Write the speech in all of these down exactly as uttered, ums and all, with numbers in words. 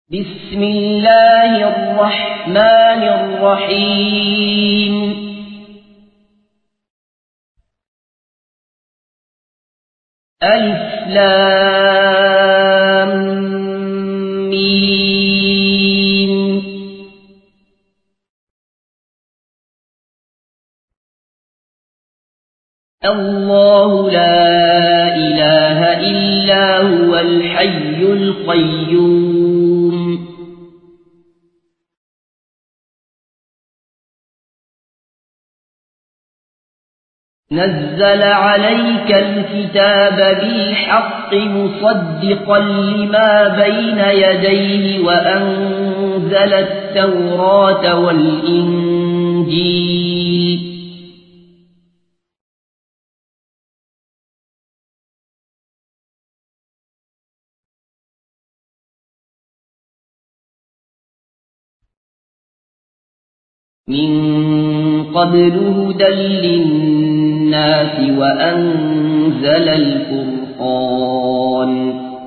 بسم الله الرحمن الرحيم ألف لام ميم الله لا إله إلا هو الحي القيوم نزل عليك الكتاب بالحق مصدقا لما بين يديه وأنزل التوراة والإنجيل من قبل هدى للناس وأنزل الفرقان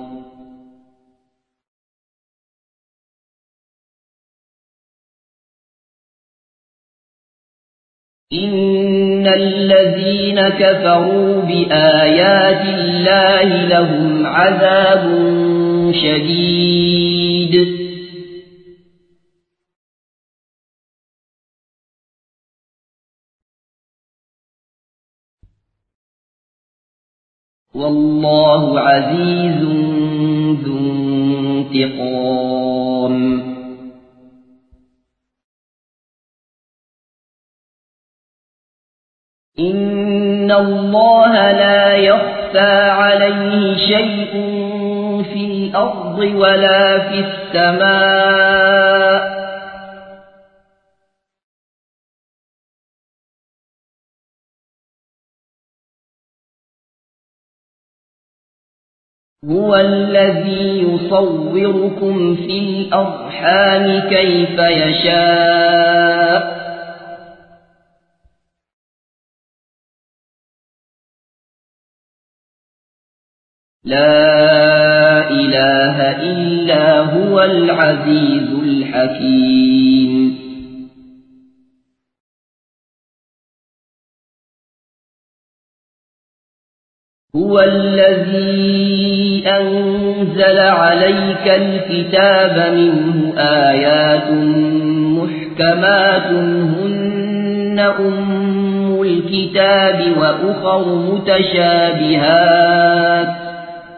إن الذين كفروا بآيات الله لهم عذاب شديد والله عزيز ذو انتقام إن الله لا يخفى عليه شيء في الأرض ولا في السماء هو الذي يصوركم في الأرحام كيف يشاء لا إله إلا هو العزيز الحكيم هو الذي أنزل عليك الكتاب منه آيات محكمات هن أم الكتاب وأخر متشابهات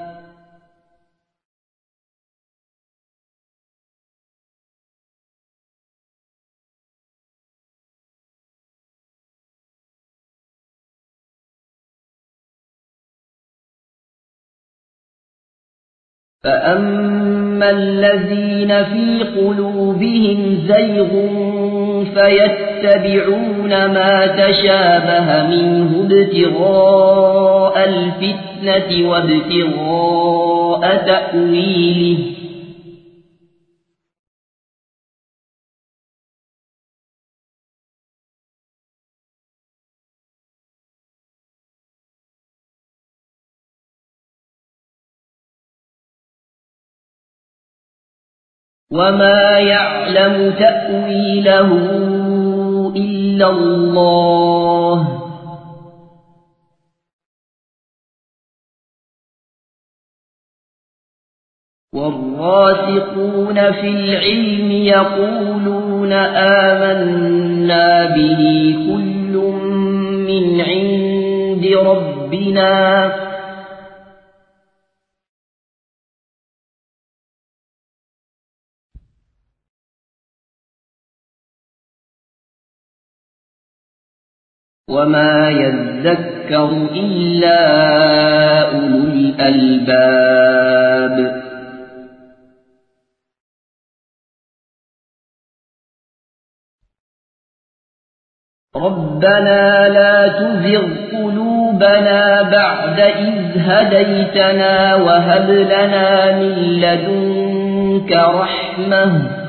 فأما الذين في قلوبهم زيغ فيتبعون ما تشابه منه ابتغاء الفتنة وابتغاء تأويله وما يعلم تأويله إلا الله والراسخون في العلم يقولون آمنا به كل من عند ربنا وما يذكر إلا أولو الألباب ربنا لا تزغ قلوبنا بعد إذ هديتنا وهب لنا من لدنك رحمة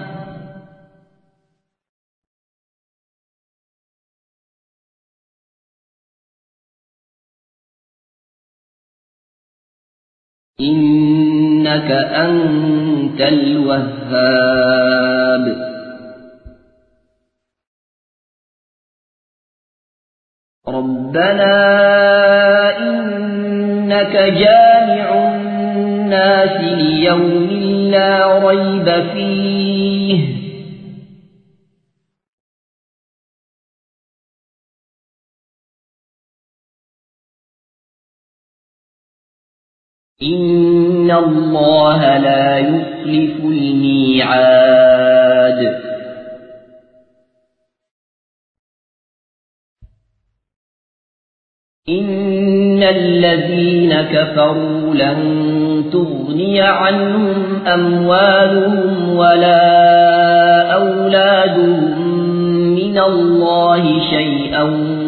إنك إنك أنت الوهاب. ربنا إنك جامع الناس ليوم لا ريب فيه إن الله لا يخلف الميعاد. إن الذين كفروا لن تغني عنهم أموالهم ولا أولادهم من الله شيئا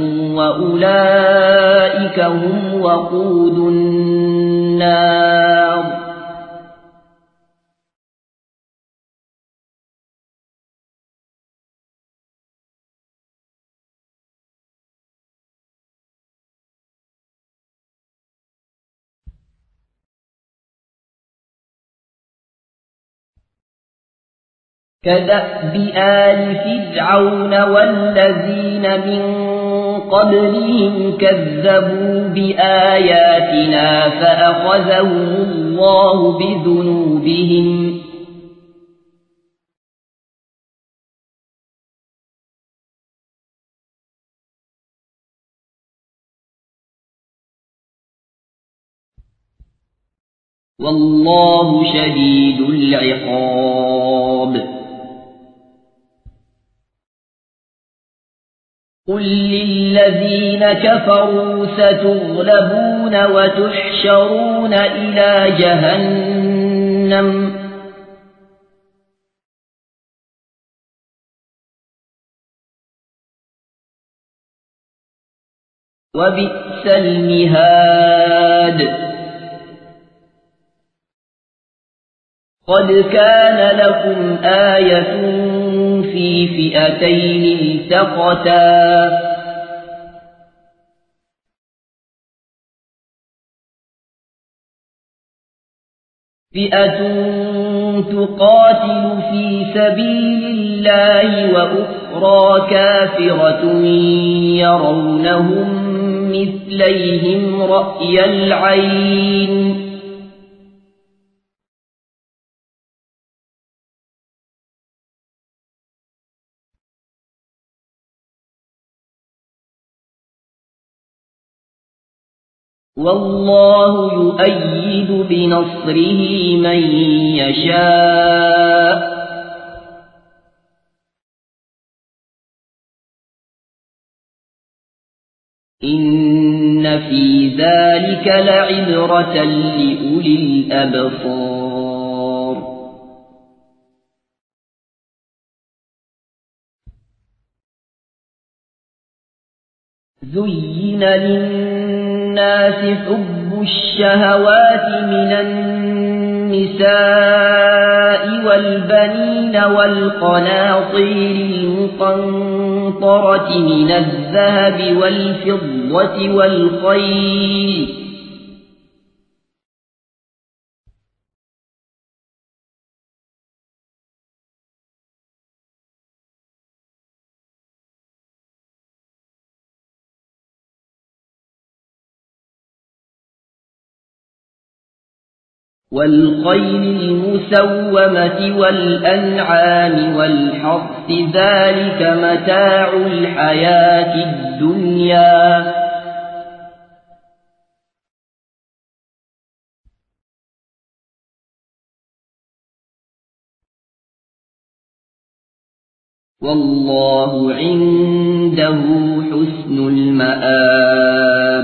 وأولئك هم وقود النار. كدأب آل فرعون والذين من قبلهم كذبوا بآياتنا فأخذهم الله بذنوبهم والله شديد العقاب. قل للذين كفروا ستغلبون وتحشرون إلى جهنم وبئس المهاد. قد كان لكم آية في فئتين التقتا فئة تقاتل في سبيل الله وأخرى كافرة يرونهم مثليهم رأي العين والله يؤيد بنصره من يشاء إن في ذلك لعبرة لأولي الأبصار. زين للناس حب الشهوات من النساء والبنين والقناطير المقنطرة من الذهب والفضة والخيل والخيل المسومة والأنعام والحرث ذلك متاع الحياة الدنيا والله عنده حسن المآب.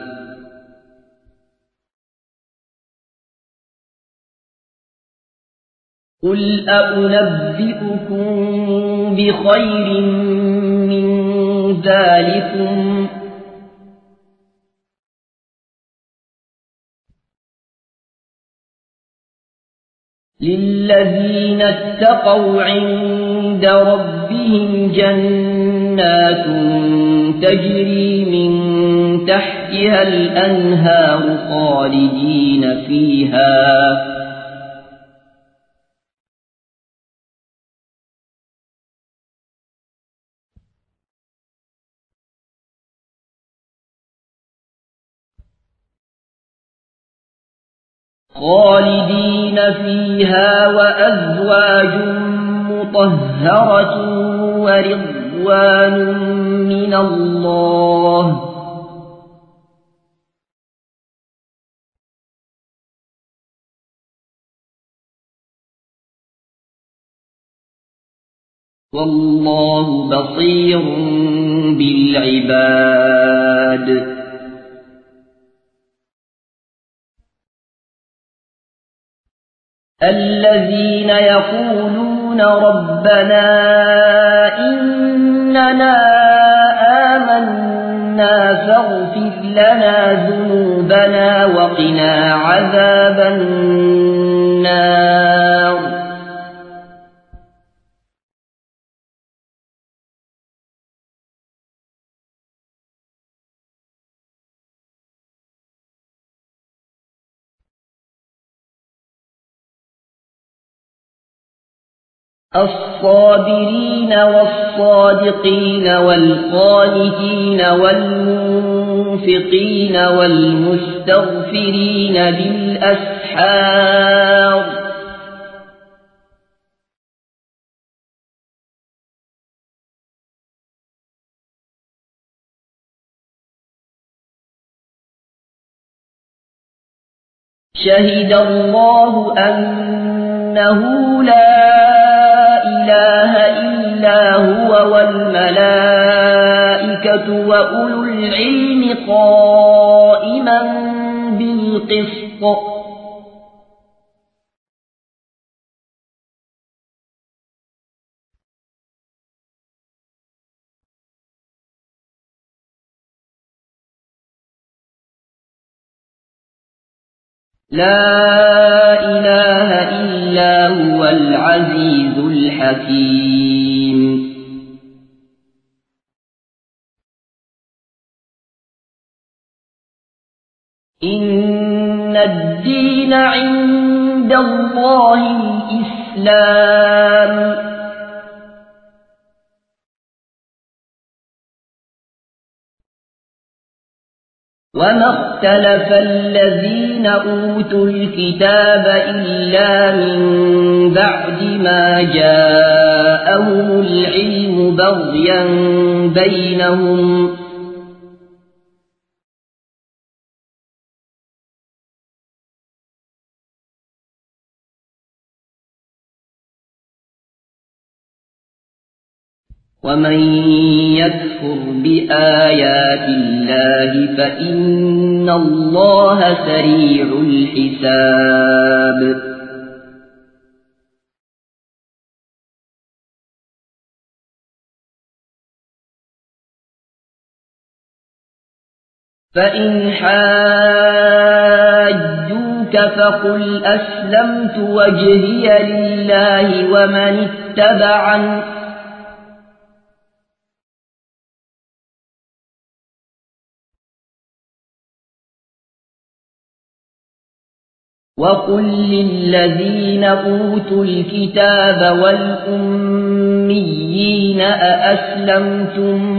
قل أنبئكم بخير من ذلكم للذين اتقوا عند ربهم جنات تجري من تحتها الأنهار خالدين فيها خالدين فيها وأزواج مطهرة ورضوان من الله والله بصير بالعباد الذين يقولون ربنا إننا آمنا فاغفر لنا ذنوبنا وقنا عذاب النار الصابرين والصادقين والقانتين والمنفقين والمستغفرين بالأسحار شهد الله أنه لا إله إلا هو والملائكة وأولو العلم قائما بالقسط لا إله إلا هو العزيز الحكيم إن الدين عند الله الإسلام وما اختلف الذين أوتوا الكتاب إلا من بعد ما جاءهم العلم بغيا بينهم ومن يكفر بآيات الله فإن الله سريع الحساب فإن حاجوك فقل أسلمت وجهي لله ومن اتبعني وقل للذين أوتوا الكتاب والأميين أأسلمتم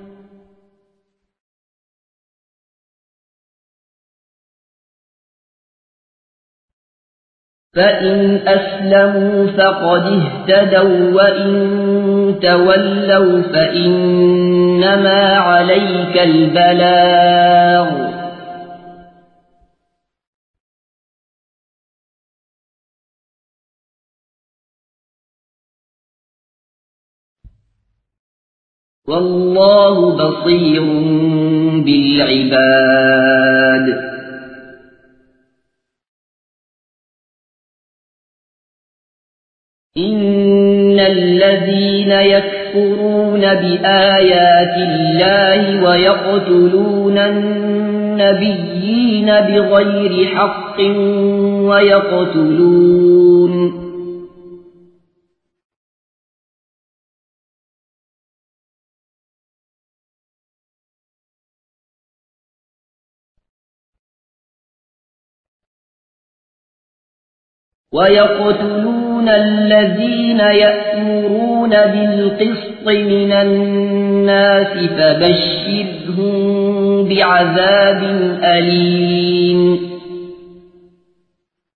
فإن أسلموا فقد اهتدوا وإن تولوا فإنما عليك البلاغ والله بصير بالعباد إن الذين يكفرون بآيات الله ويقتلون النبيين بغير حق ويقتلون ويقتلون الذين يأمرون بالقسط من الناس فبشرهم بعذاب أليم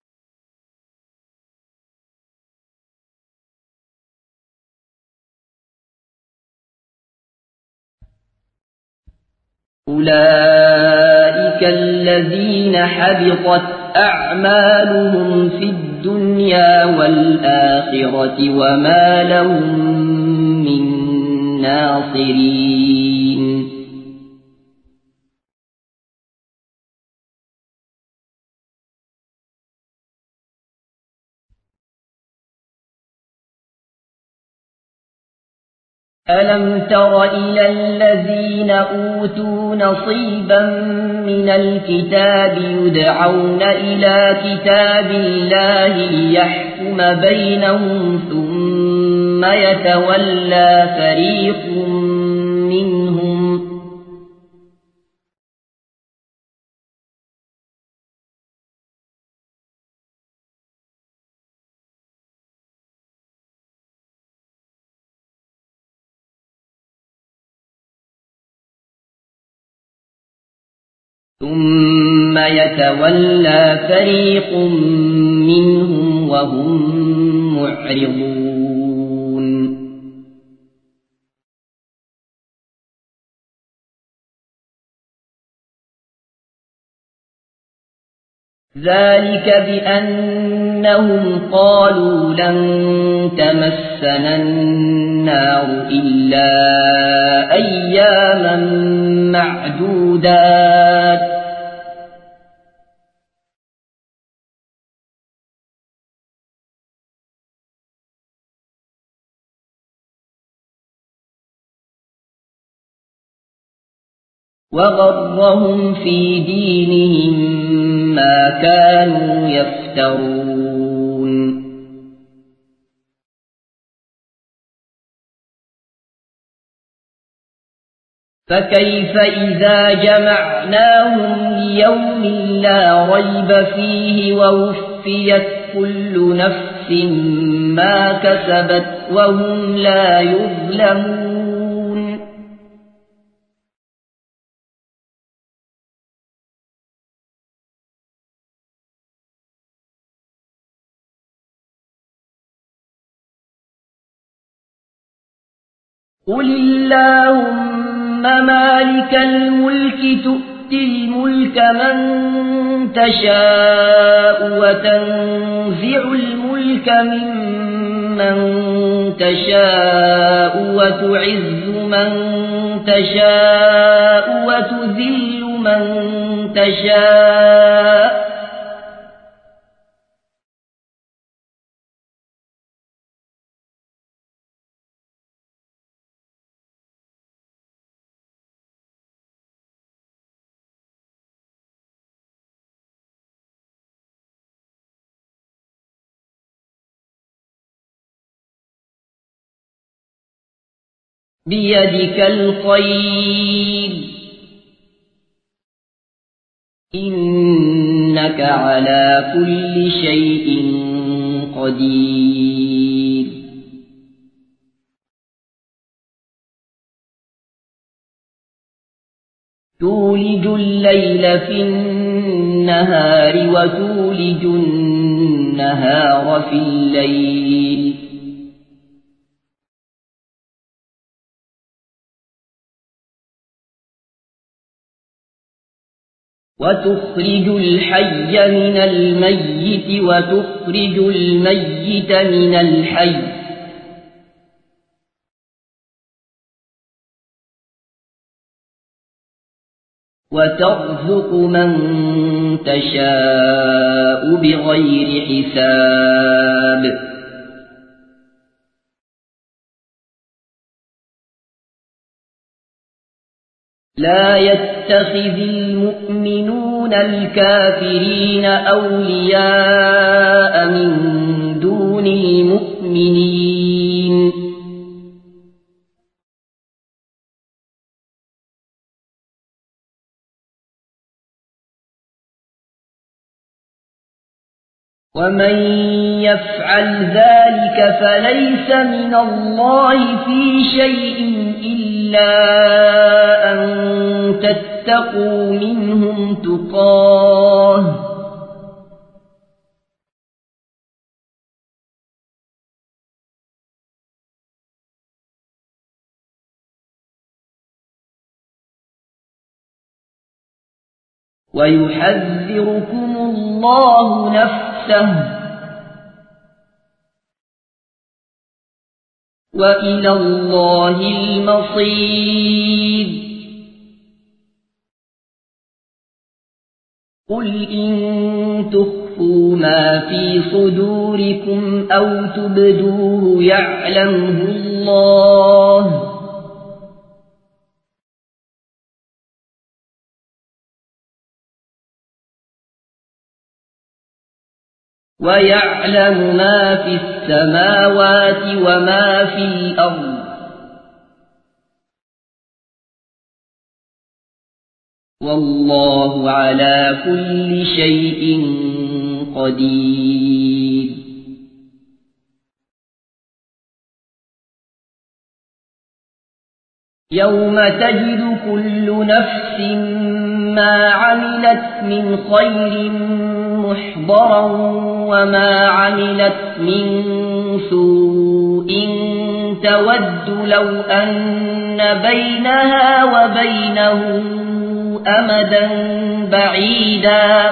أولئك الذين حبطت أعمالهم في الدنيا والآخرة وما لهم من ناصرين. ألم تر إلى الذين أوتوا نصيبا من الكتاب يدعون إلى كتاب الله ليحكم بينهم ثم يتولى فريق منهم ثم يتولى فريق منهم وهم معرضون. ذلك بأنهم قالوا لن تمسنا النار إلا أياما معدودات وغرهم في دينهم ما كانوا يفترون. فكيف إذا جمعناهم ليوم لا ريب فيه ووفيت كل نفس ما كسبت وهم لا يظلمون. قل اللهم مالك الملك تؤتي الملك من تشاء وتنزع الملك ممن تشاء وتعز من تشاء وتذل من تشاء بيدك الخير إنك على كل شيء قدير. تولج الليل في النهار وتولج النهار في الليل وتخرج الحي من الميت وتخرج الميت من الحي وترزق من تشاء بغير حساب. لا يتخذ المؤمنون الكافرين أولياء من دون المؤمنين ومن يفعل ذلك فليس من الله في شيء إلا أن تتقوا منهم تقاه ويحذركم الله نفسه وإلى الله المصير قل إن تخفوا ما في صدوركم أو تبدوه يعلمه الله ويعلم ما في السماوات وما في الأرض والله على كل شيء قدير يوم تجد كل نفس ما عملت من خير محضرا وما عملت من سوء تود لو أن بينها وبينه أمدا بعيدا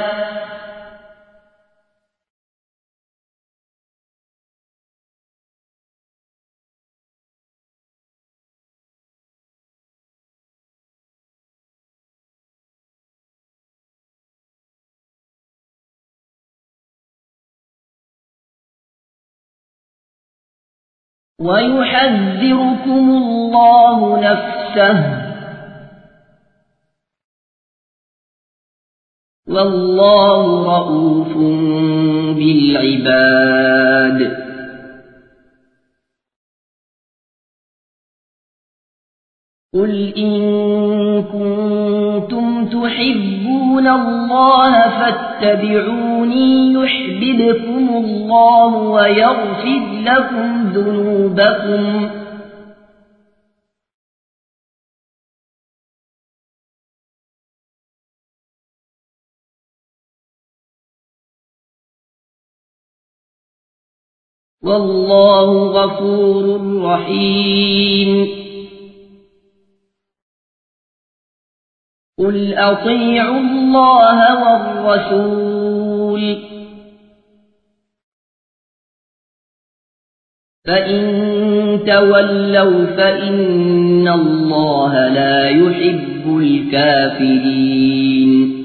ويحذركم الله نفسه والله رؤوف بالعباد قل إن كنتم تحبون الله فاتبعوني يحببكم الله ويغفر لكم ذنوبكم والله غفور رحيم قل أطيعوا الله والرسول فإن تولوا فإن الله لا يحب الكافرين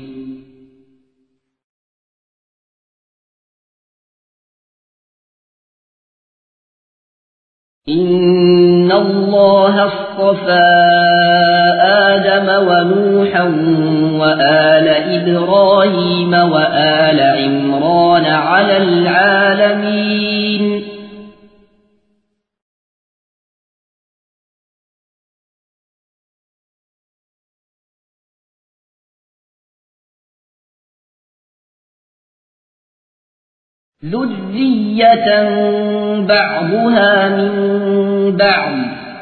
إن الله اصطفى آدم ونوحا وآل إبراهيم وآل عمران على العالمين ذرية بعضها من بعض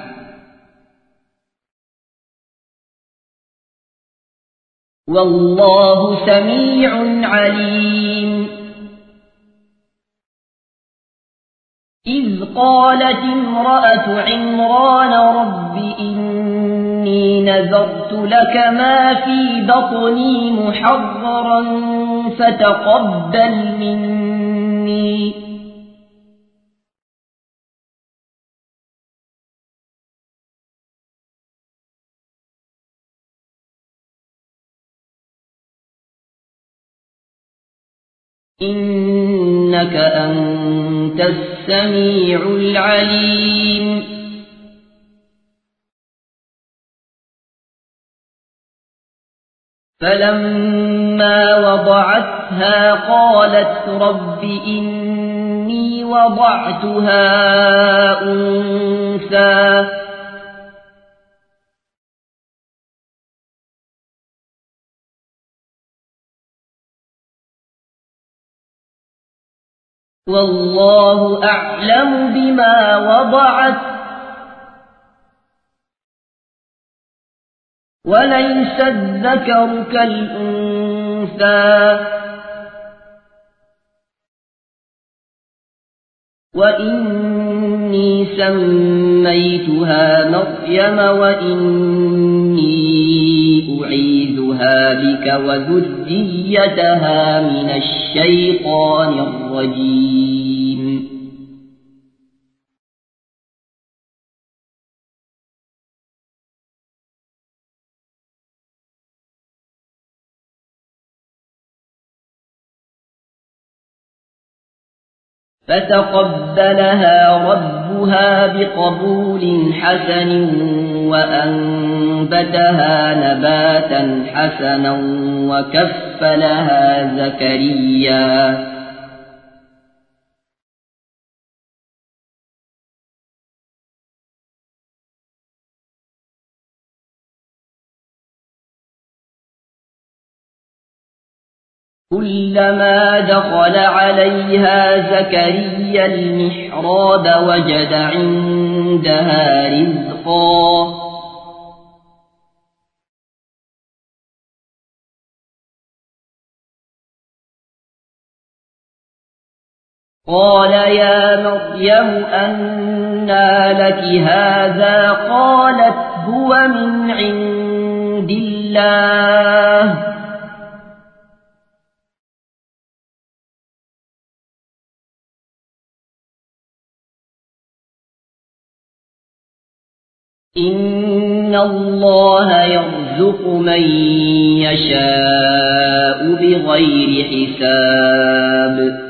والله سميع عليم إذ قالت امرأة عمران رب إني نذرت لك ما في بطني محررا فتقبل مني إنك أنت السميع العليم فلما وضعتها قالت رب إني وضعتها أنثى والله أعلم بما وضعت وليس الذكر كالأنثى وإني سميتها مريم وإني أعيذها ربها بك وذريتها من الشيطان الرجيم. فتقبلها ربها بقبول حسن وأنبتها نباتا حسنا وكفلها زكريا كلما دخل عليها زكريا المحراب وجد عندها رزقا قال يا مريم أنى لك هذا قالت هو من عند الله إن الله يرزق من يشاء بغير حساب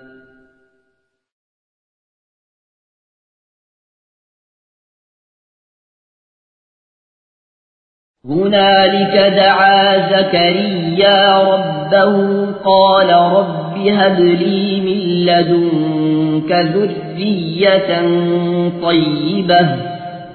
هنالك دعا زكريا ربه قال رب هب لي من لدنك ذرية طيبة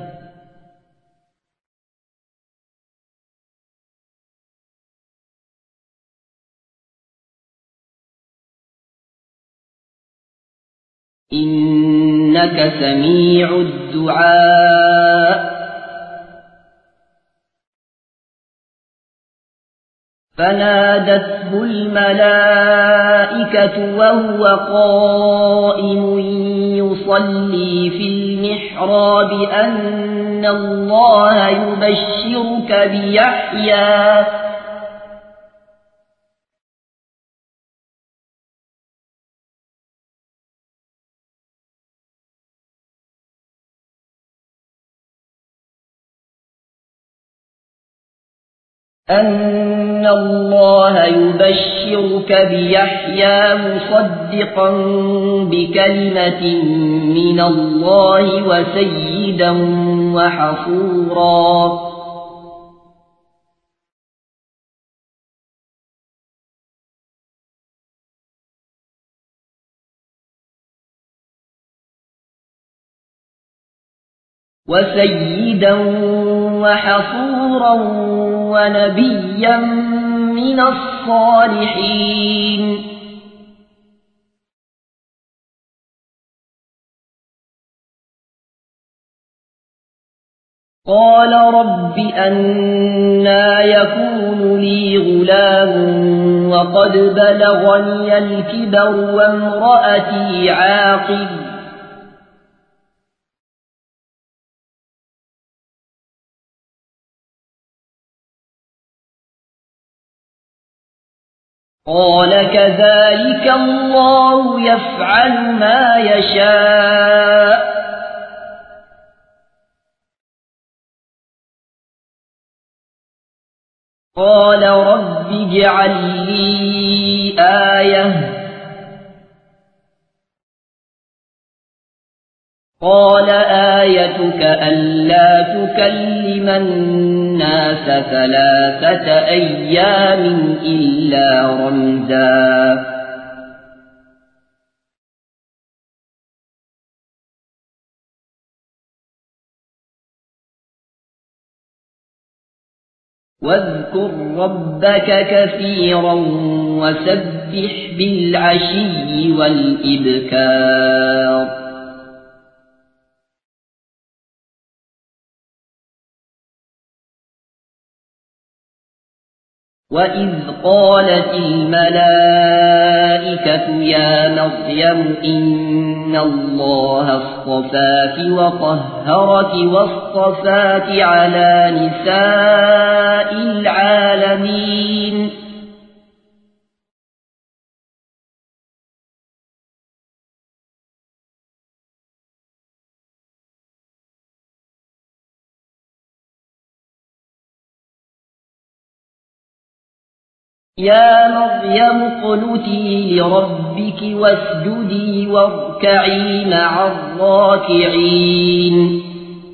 إنك سميع الدعاء فنادته الملائكة وهو قائم يصلي في المحراب أن الله يبشرك بيحيى أن الله يبشرك بيحيى مصدقا بكلمة من الله وسيدا وحصورا وسيدا وحصورا ونبيا من الصالحين قال رب أنى يكون لي غلام وقد بلغني الكبر وامرأتي عاقر قال كذلك الله يفعل ما يشاء قال رب اجعل لي آية قال آيتك ألا تكلم الناس ثلاثة أيام إلا رمزا واذكر ربك كثيرا وسبح بالعشي والإبكار وإذ قالت الملائكة الْمَلَائِكَةُ يَا مَرْيَمُ إِنَّ اللَّهَ اصْطَفَاكِ وَطَهَّرَكِ وَاصْطَفَاكِ عَلَى نِسَاءِ الْعَالَمِينَ يا مريم اقنتي لربك واسجدي واركعي مع الراكعين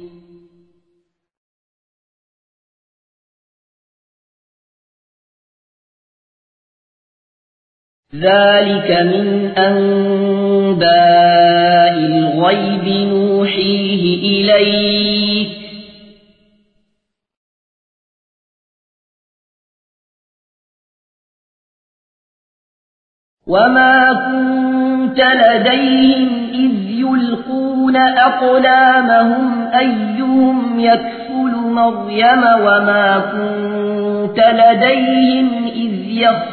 ذلك من أنباء الغيب نوحيه إليك وما كنت لديهم إذ يلقون أقلامهم أيهم يكفل مريم وما كنت لديهم إذ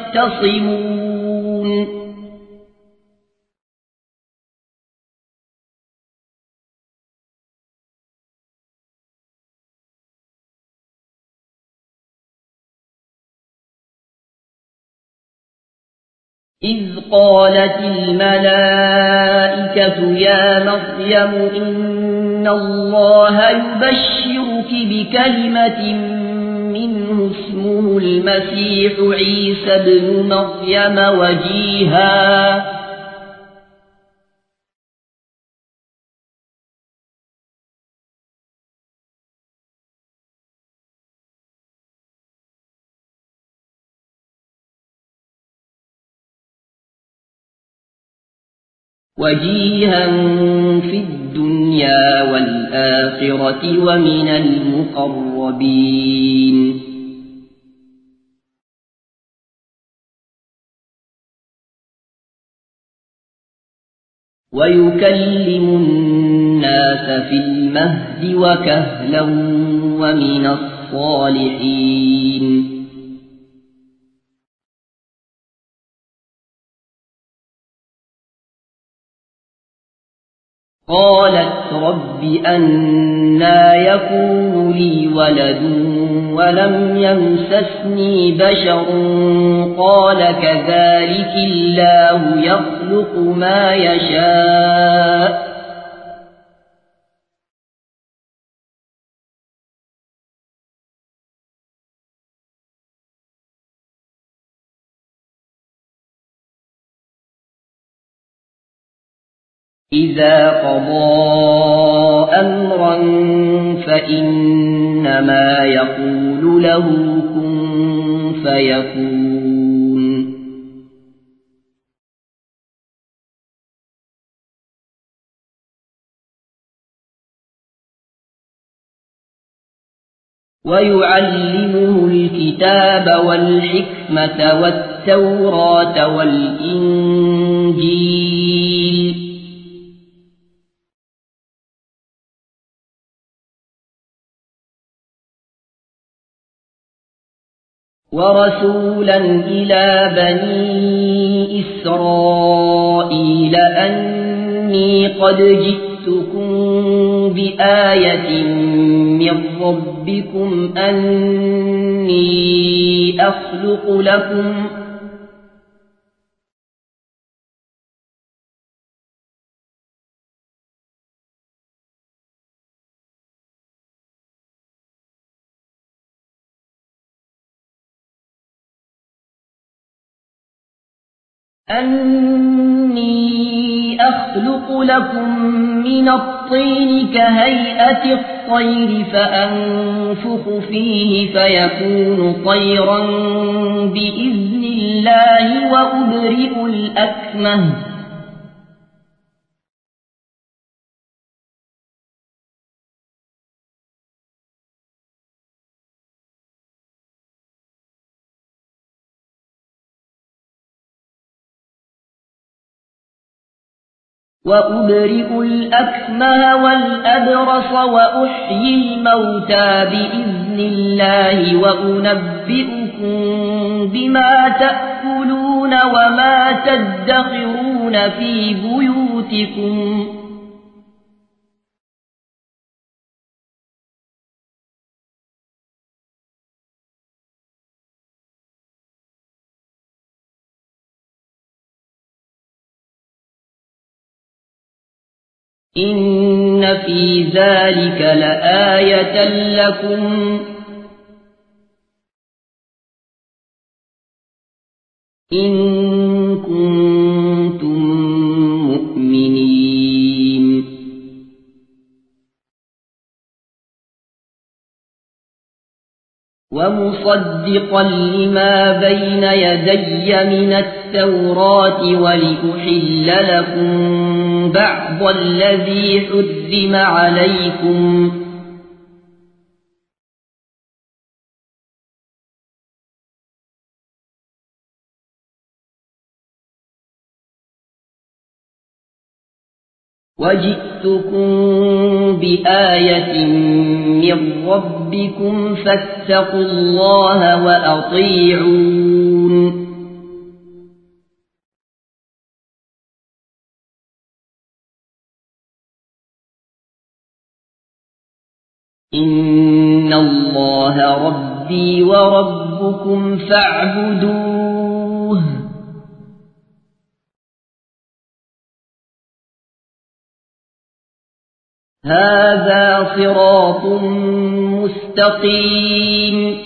يختصمون إذ قالت الملائكة يا مريم إن الله يبشرك بكلمة منه اسمه المسيح عيسى بن مريم وجيها وجيها في الدنيا والآخرة ومن المقربين ويكلم الناس في المهد وكهلا ومن الصالحين قالت رب أنى يكون لي ولد ولم يمسسني بشر قال كذلك الله يخلق ما يشاء إذا قضى أمرا فإنما يقول له كن فيكون ويعلمه الكتاب والحكمة والتوراة والإنجيل ورسولا إلى بني إسرائيل أني قد جئتكم بآية من ربكم أني أخلق لكم أني أخلق لكم من الطين كهيئة الطير فأنفخ فيه فيكون طيرا بإذن الله وأبرئ الأكمه وأبرئ الأكمه والأبرص وأحيي الموتى بإذن الله وأنبئكم بما تأكلون وما تدخرون في بيوتكم إن في ذلك لآية لكم إن كنتم مؤمنين ومصدقا لما بين يدي من التوراة ولأحل لكم بعض الذي حرم عليكم وجئتكم بآية من ربكم فاتقوا الله وأطيعون إن الله ربي وربكم فاعبدوه هذا صراط مستقيم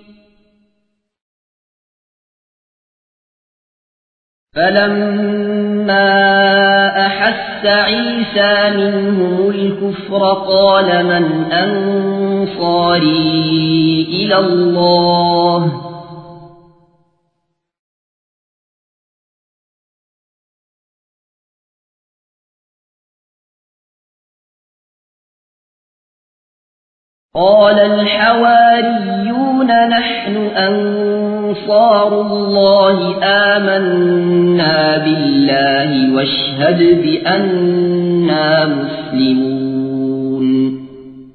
فلما أحس عيسى منهم الكفر قال من أنصاري إلى الله قال الحواريون نحن أنصار الله آمنا بالله واشهد بأننا مسلمون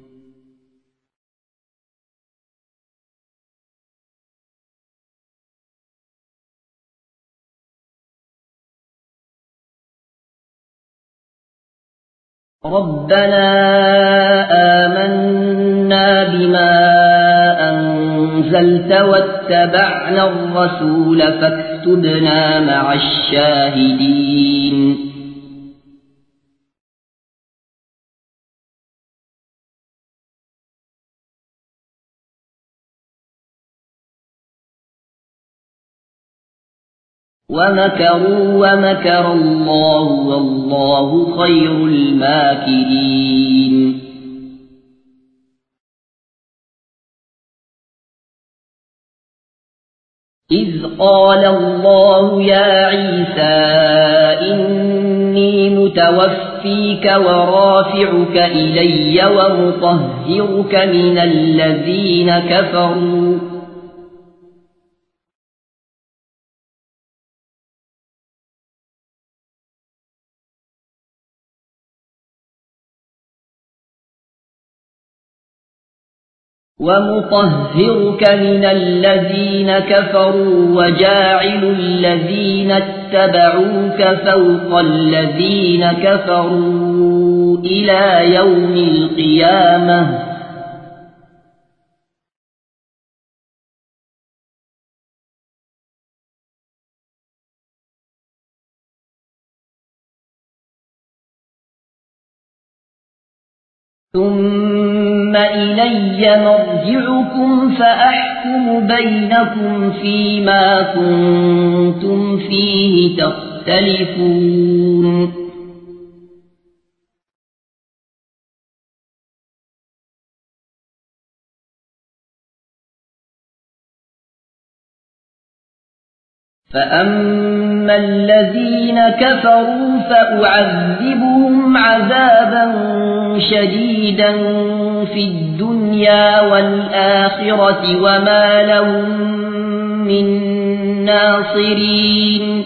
ربنا آمنا بما أنزلت واتبعنا الرسول فاكتبنا مع الشاهدين ومكروا ومكر الله والله خير الماكرين إذ قال الله يا عيسى إني متوفيك ورافعك إلي ومطهرك من الذين كفروا ومطهرك من الذين كفروا وجاعل الذين اتبعوك فوق الذين كفروا إلى يوم القيامة ثم إلي مرجعكم فأحكم بينكم فيما كنتم فيه تختلفون فأما الذين كفروا فأعذبهم عذابا شديدا في الدنيا والآخرة وما لهم من ناصرين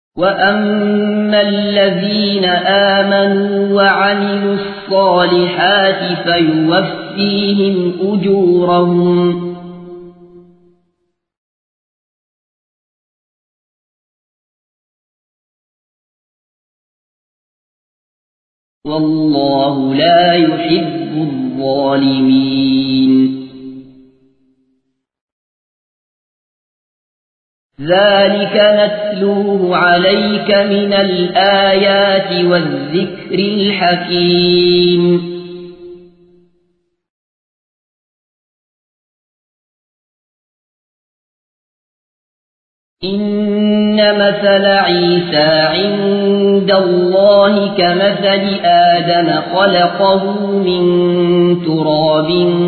وأما الذين آمنوا وعملوا الصالحات فيوفيهم أجورهم والله لا يحب الظالمين. ذلك نتلوه عليك من الآيات والذكر الحكيم. إن مثل عيسى عند الله كمثل آدم خلقه من تراب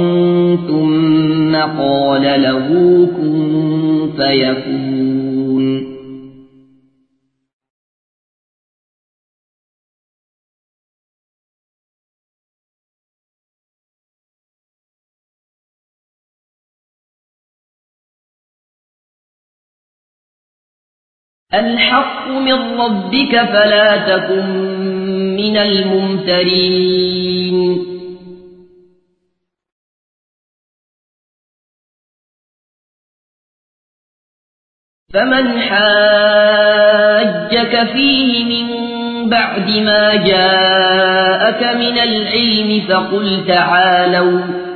ثم قال له كن فيكون. الحق من ربك فلا تكن من الممترين. فمن حاجك فيه من بعد ما جاءك من العلم فقل تعالوا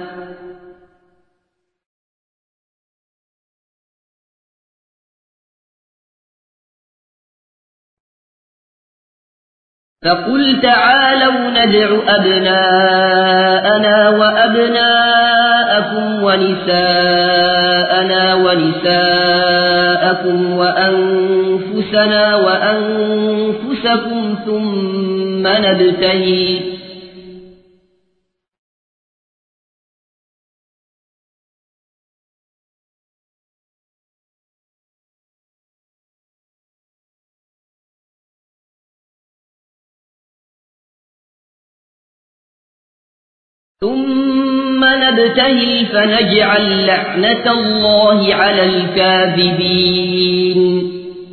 فقل تعالوا ندع أبناءنا وأبناءكم ونساءنا ونساءكم وأنفسنا وأنفسكم ثم نبتهل ثم نبتهل فنجعل لعنة الله على الكاذبين.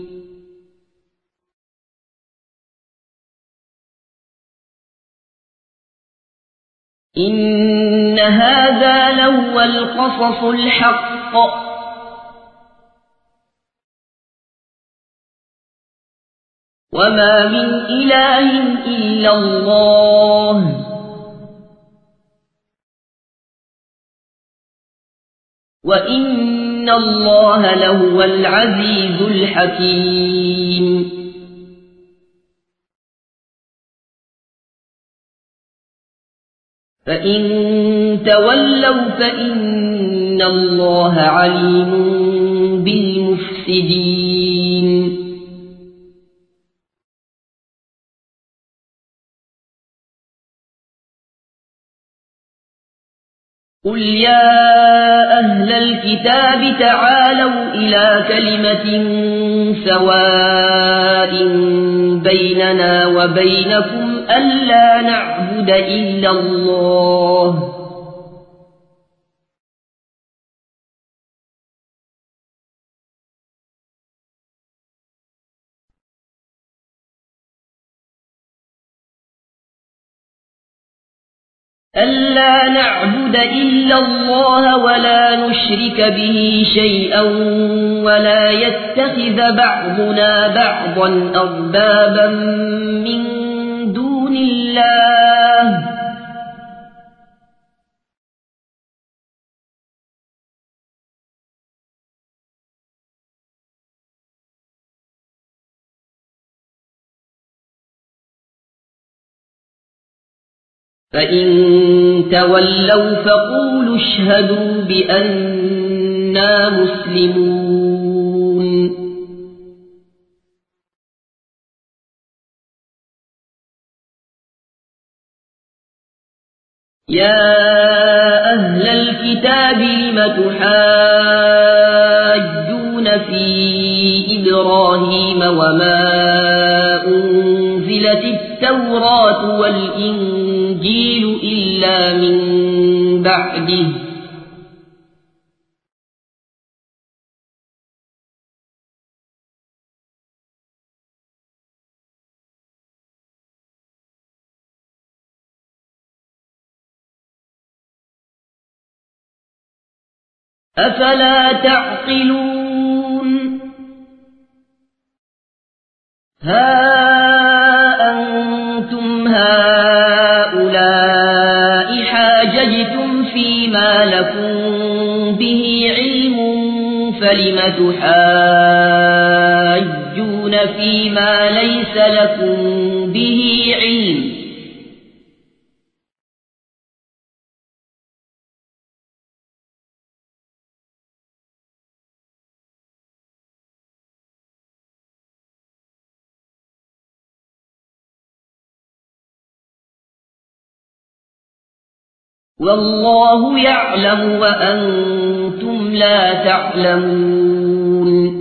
إن هذا لهو القصص الحق وما من إله إلا الله وإن الله لهو العزيز الحكيم. فإن تولوا فإن الله عليم بالمفسدين. قل يا أهل الكتاب تعالوا إلى كلمة سواء بيننا وبينكم ألا نعبد إلا الله ألا نعبد إلا الله ولا نشرك به شيئا ولا يتخذ بعضنا بعضا أربابا من دون الله فإن تولوا فقولوا اشهدوا بأننا مسلمون. يا أهل الكتاب لم تحاجون في إبراهيم وما أنزلت التوراة والإنجيل إلا من بعده أفلا تعقلون ها أنتم هؤلاء حاججتم فيما لكم به علم فلم تحاجون فيما ليس لكم به علم والله يعلم وأنتم لا تعلمون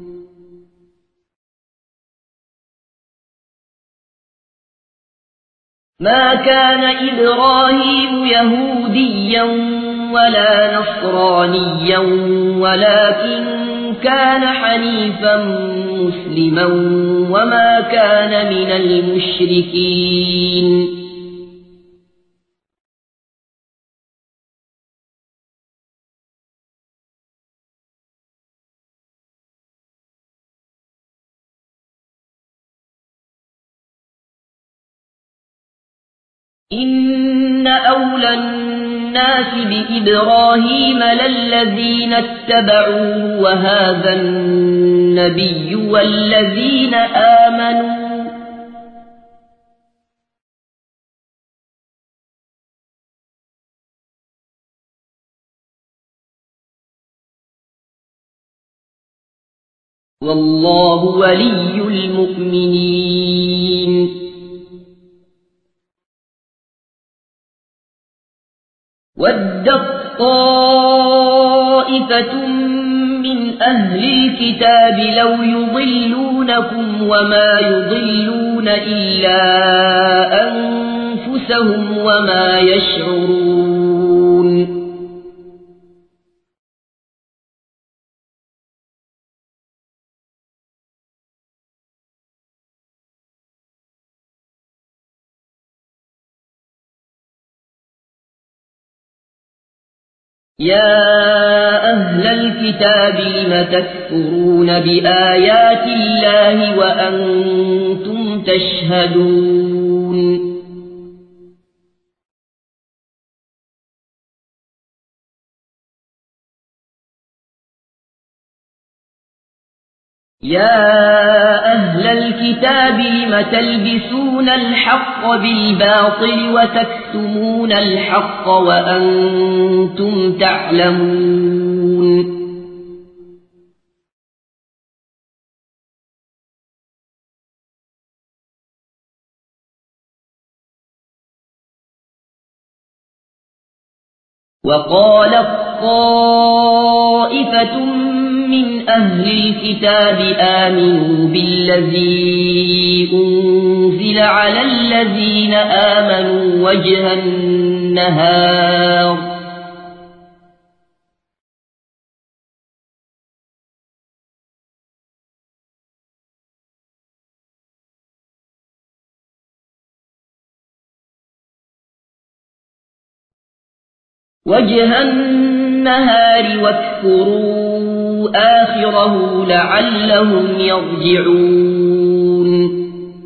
ما كان إبراهيم يهوديا ولا نصرانيا ولكن كان حنيفا مسلما وما كان من المشركين إن أولى الناس بإبراهيم للذين اتبعوه وهذا النبي والذين آمنوا والله ولي المؤمنين ودت طائفة من أهل الكتاب لو يضلونكم وما يضلون إلا أنفسهم وما يشعرون يا أهل الكتاب لم تكفرون بآيات الله وأنتم تشهدون يا أهل الكتاب لم تلبسون الحق بالباطل وتكتمون الحق وأنتم تعلمون وقالت طائفة من أهل الكتاب آمنوا بالذي أنزل على الذين آمنوا وجه النهار وجه النهار واكفروا آخره لعلهم يرجعون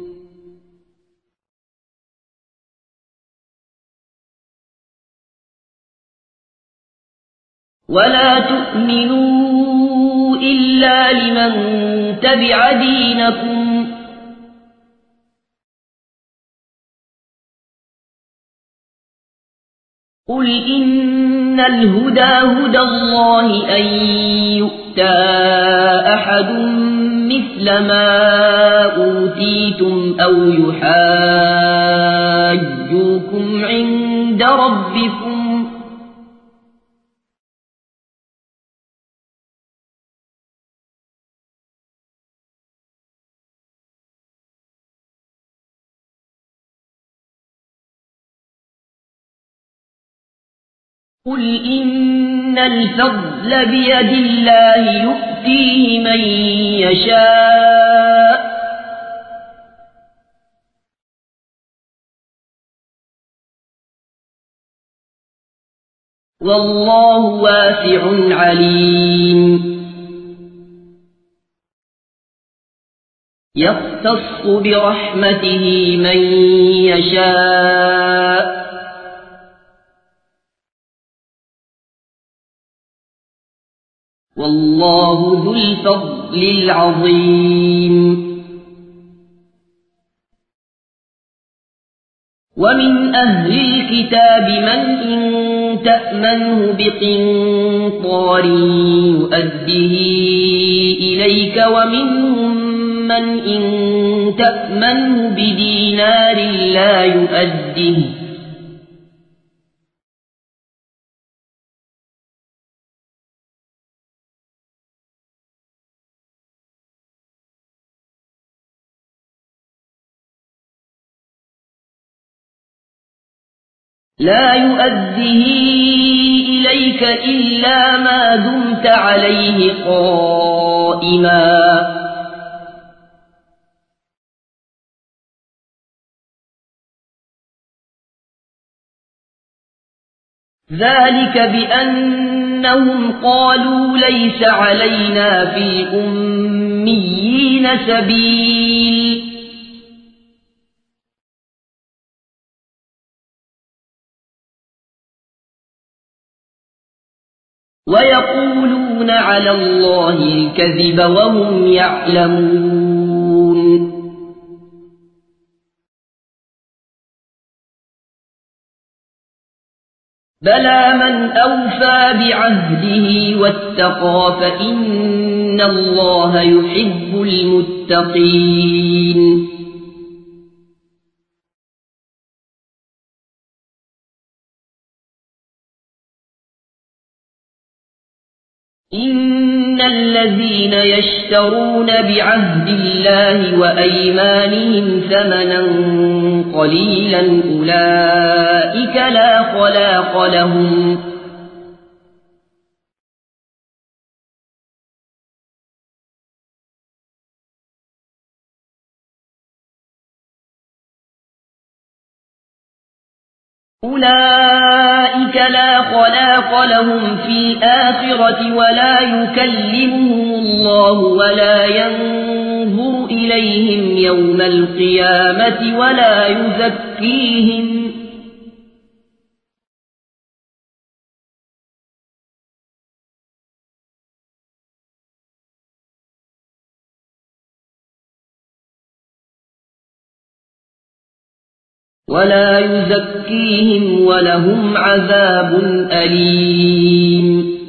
ولا تؤمنوا إلا لمن تبع دينكم قل إن الهدى هدى الله أن يؤتى أحد مثل ما أوتيتم أو يحاجوكم عند ربكم قل إن الفضل بيد الله يؤتيه من يشاء والله واسع عليم يختص برحمته من يشاء والله ذو الفضل العظيم ومن أهل الكتاب من إن تأمنه بقنطار يؤديه إليك ومنهم من إن تأمنه بدينار لا يؤديه لا يؤديه إليك إلا ما دمت عليه قائما ذلك بأنهم قالوا ليس علينا في الأميين سبيل ويقولون على الله الكذب وهم يعلمون بلى من أوفى بعهده واتقى فإن الله يحب المتقين إن الذين يشترون بعهد الله وأيمانهم ثمنا قليلا أولئك لا خلاق لهم أولئك لا خلاق لهم في الآخرة ولا يكلمهم الله ولا ينظر إليهم يوم القيامة ولا يزكيهم ولا يزكيهم ولهم عذاب أليم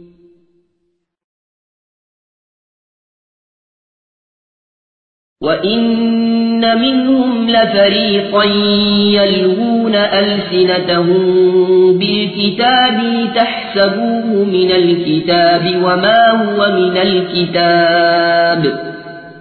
وإن منهم لفريقا يلوون ألسنتهم بالكتاب لتحسبوه من الكتاب وما هو من الكتاب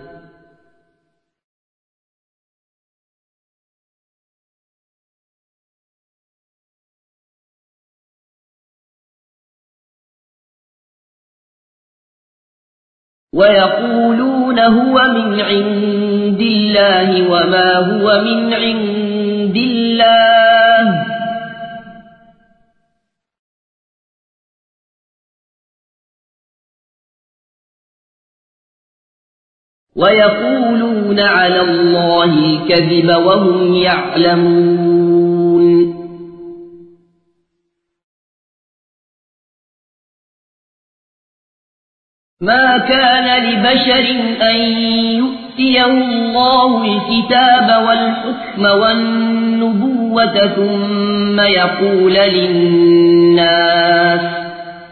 ويقولون هو من عند الله وما هو من عند الله ويقولون على الله الكذب وهم يعلمون ما كان لبشر أن يؤتيه الله الكتاب والحكم والنبوة ثم يقول للناس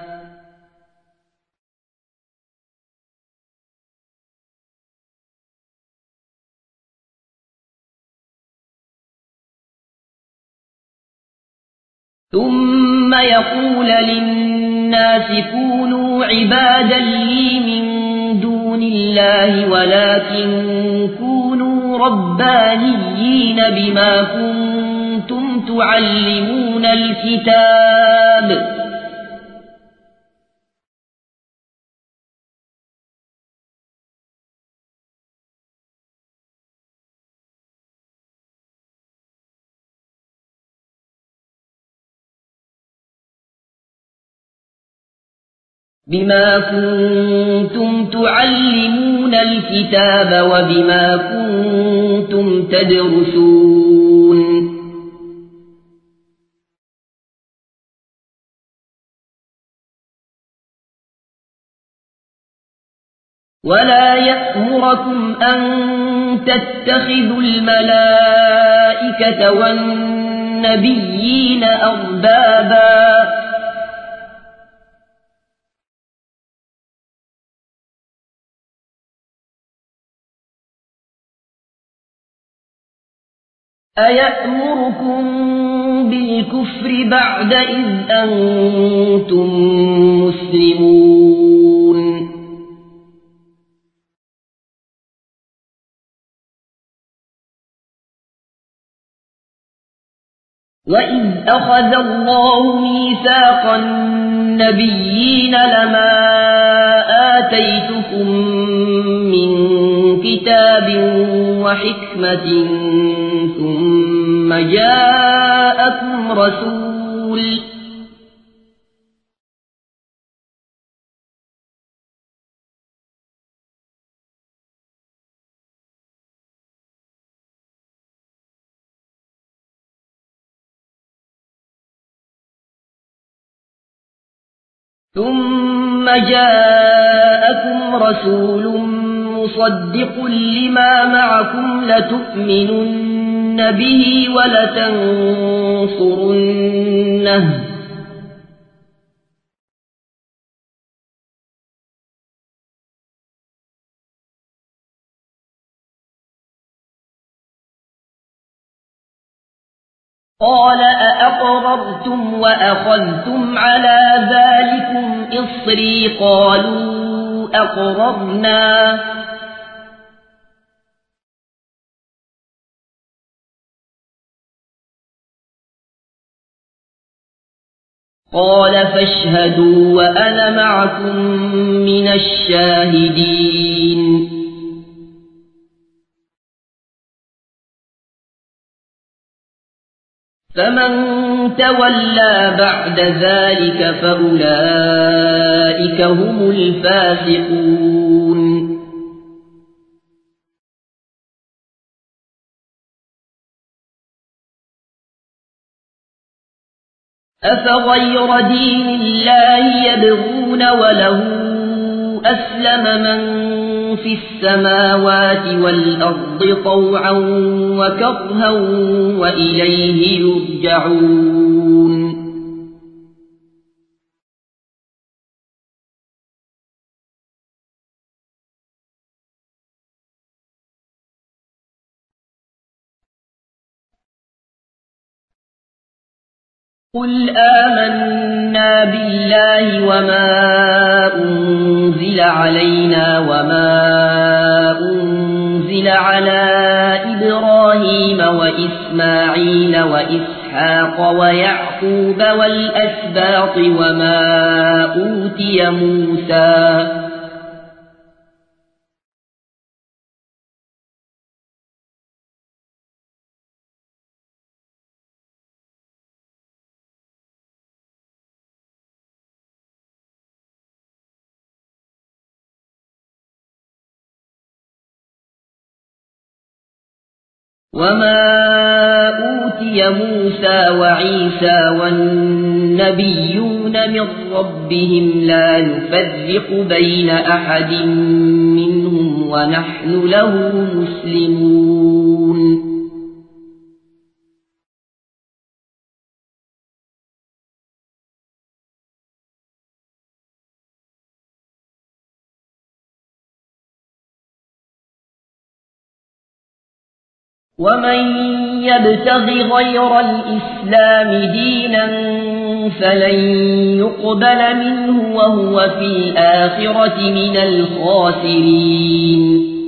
ثم يقول للناس كونوا عبادا لي من دون الله ولكن كونوا ربانيين بما كنتم تعلمون الكتاب بما كنتم تعلمون الكتاب وبما كنتم تدرسون ولا يأمركم أن تتخذوا الملائكة والنبيين أربابا أيأمركم بالكفر بعد إذ أنتم مسلمون وإذ أخذ الله ميثاق النبيين لما آتيتكم من كتاب وحكمة ثم جاءكم رسول ثم جاءكم رسول مصدق لما معكم لتؤمنن به ولتنصرنه قال أأقررتم وأخذتم على ذلكم إصري قالوا أقررنا قال فاشهدوا وأنا معكم من الشاهدين فمن تولى بعد ذلك فأولئك هم الفاسقون أفغير دين الله يبغون وله أسلم من في السماوات والأرض طوعا وكرها وإليه يرجعون قل آمنا بالله وما أنزل علينا وما أنزل على إبراهيم وإسماعيل وإسحاق ويعقوب والأسباط وما أوتي موسى وما أوتي موسى وعيسى والنبيون من ربهم لا نفرق بين أحد منهم ونحن له مسلمون ومن يبتغ غير الإسلام دينا فلن يقبل منه وهو في الآخرة من الخاسرين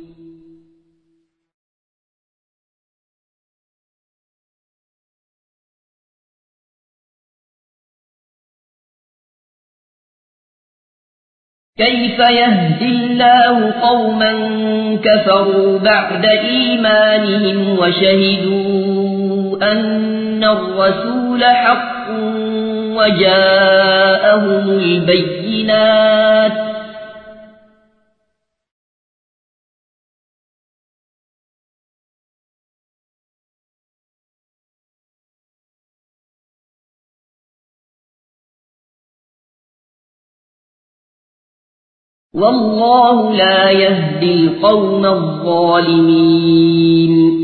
كيف يهدي الله قوما كفروا بعد إيمانهم وشهدوا أن الرسول حق وجاءهم البينات والله لا يهدي القوم الظالمين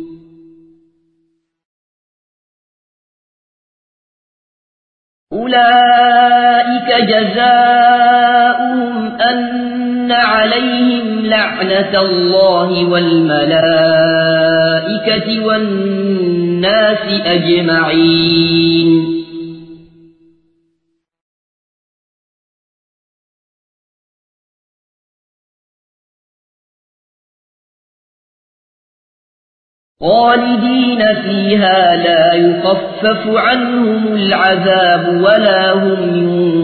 أولئك جزاؤهم أن عليهم لعنة الله والملائكة والناس أجمعين خالدين فيها لا يخفف عنهم العذاب ولا هم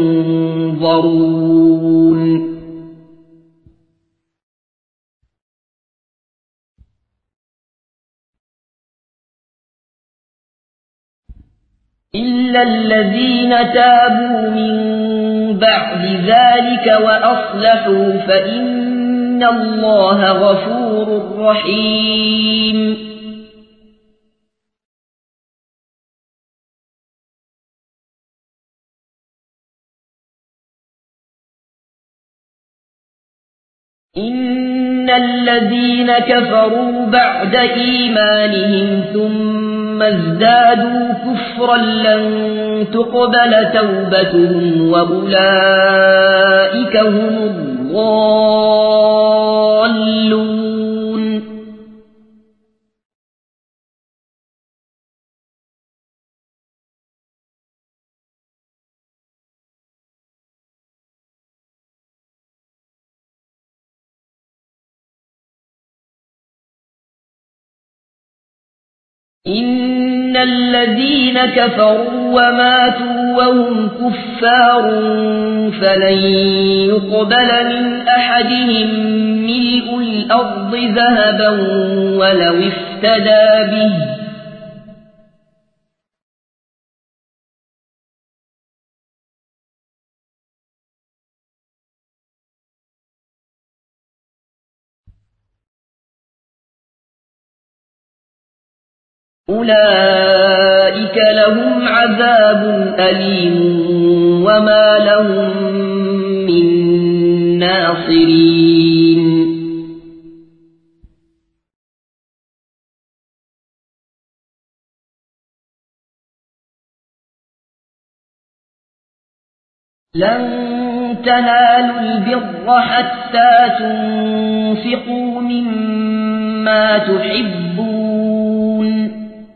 ينظرون إلا الذين تابوا من بعد ذلك وأصلحوا فإن الله غفور رحيم إن الذين كفروا بعد إيمانهم ثم ازدادوا كفرا لن تقبل توبتهم وأولئك هم الضالون إن الذين كفروا وماتوا وهم كفار فلن يقبل من أحدهم ملء الأرض ذهبا ولو افتدى به أولئك لهم عذاب أليم وما لهم من ناصرين لن تنالوا البر حتى تنفقوا مما تحبون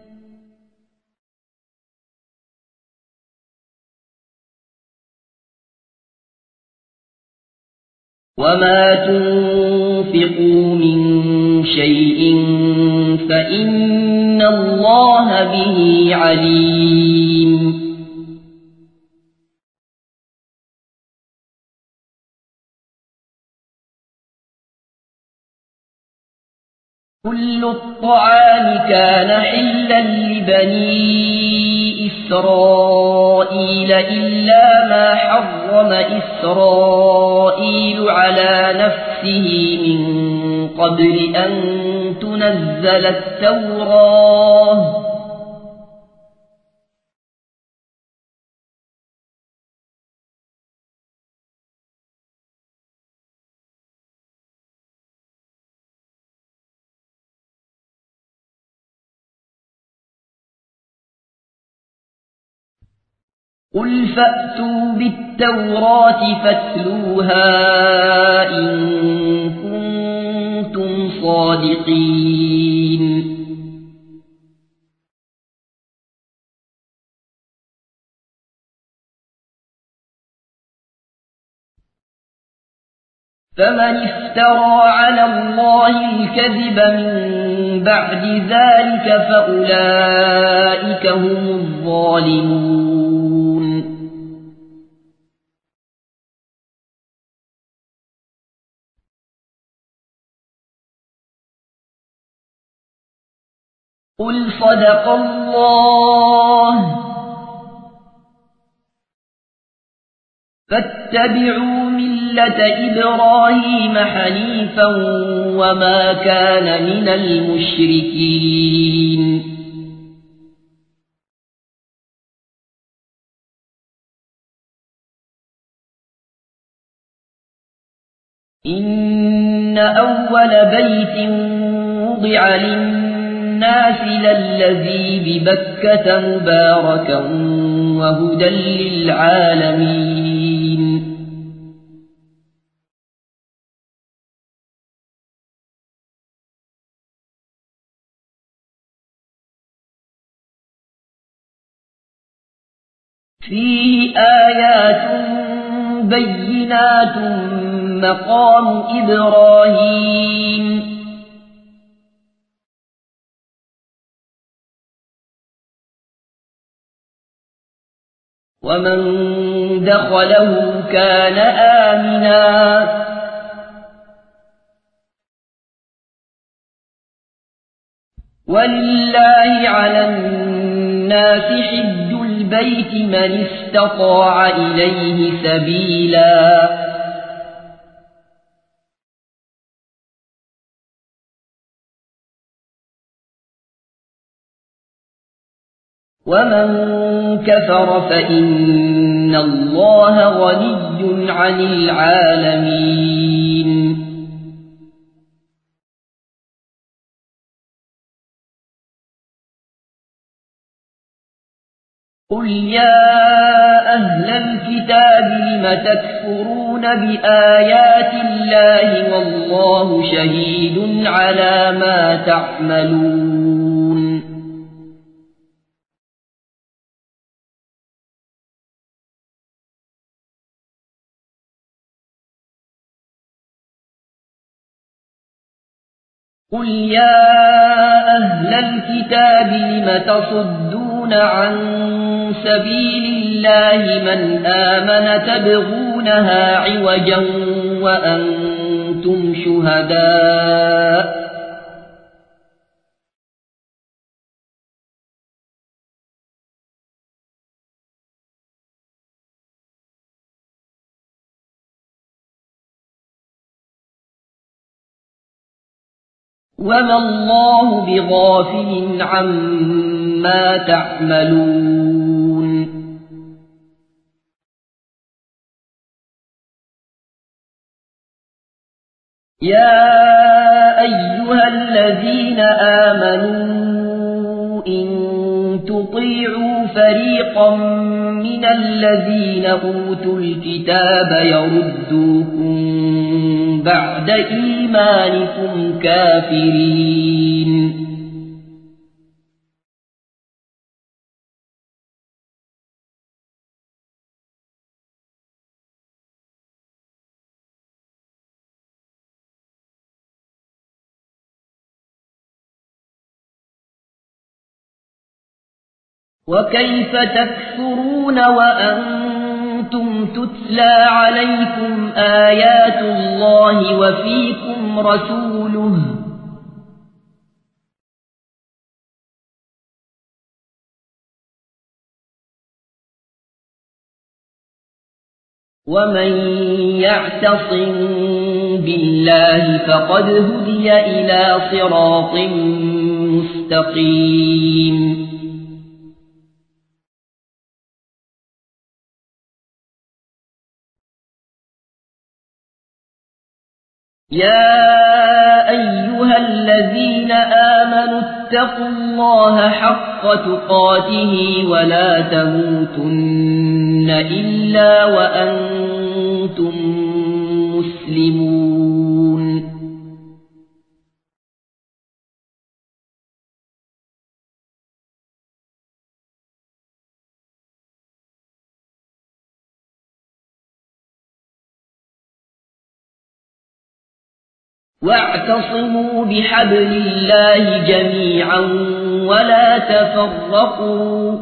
وما تنفقوا من شيء فإن الله به عليم كل الطعام كان حلا لبني إسرائيل إلا ما حرم إسرائيل على نفسه من قبل أن تنزل التوراة قل فأتوا بالتوراة فاتلوها إن كنتم صادقين فمن افترى على الله الكذب من بعد ذلك فأولئك هم الظالمون قل صدق الله فاتبعوا ملة إبراهيم حنيفا وما كان من المشركين إن أول بيت وضع للناس للذي ببكة مباركا وهدى للعالمين فيه آيات بينات مقام إبراهيم ومن دخله كان آمنا ولله على الناس حج البيت من استطاع إليه سبيلا ومن كفر فإن الله غني عن العالمين قل يا أهل الكتاب لم تكفرون بآيات الله والله شهيد على ما تعملون قل يا أهل الكتاب لم تصدون عن سبيل الله من آمن تبغونها عوجا وأنتم شهداء وما الله بغافل عما تعملون يا أيها الذين آمنوا إن تطيعوا فريقا من الذين أوتوا الكتاب يردوكم بعد إيمانكم كافرين وكيف تكفرون وأنتم تتلى عليكم آيات الله وفيكم رسوله ومن يعتصم بالله فقد هدي إلى صراط مستقيم يا أيها الذين آمنوا اتقوا الله حق تقاته ولا تموتن إلا وأنتم مسلمون واعتصموا بحبل الله جميعا ولا تفرقوا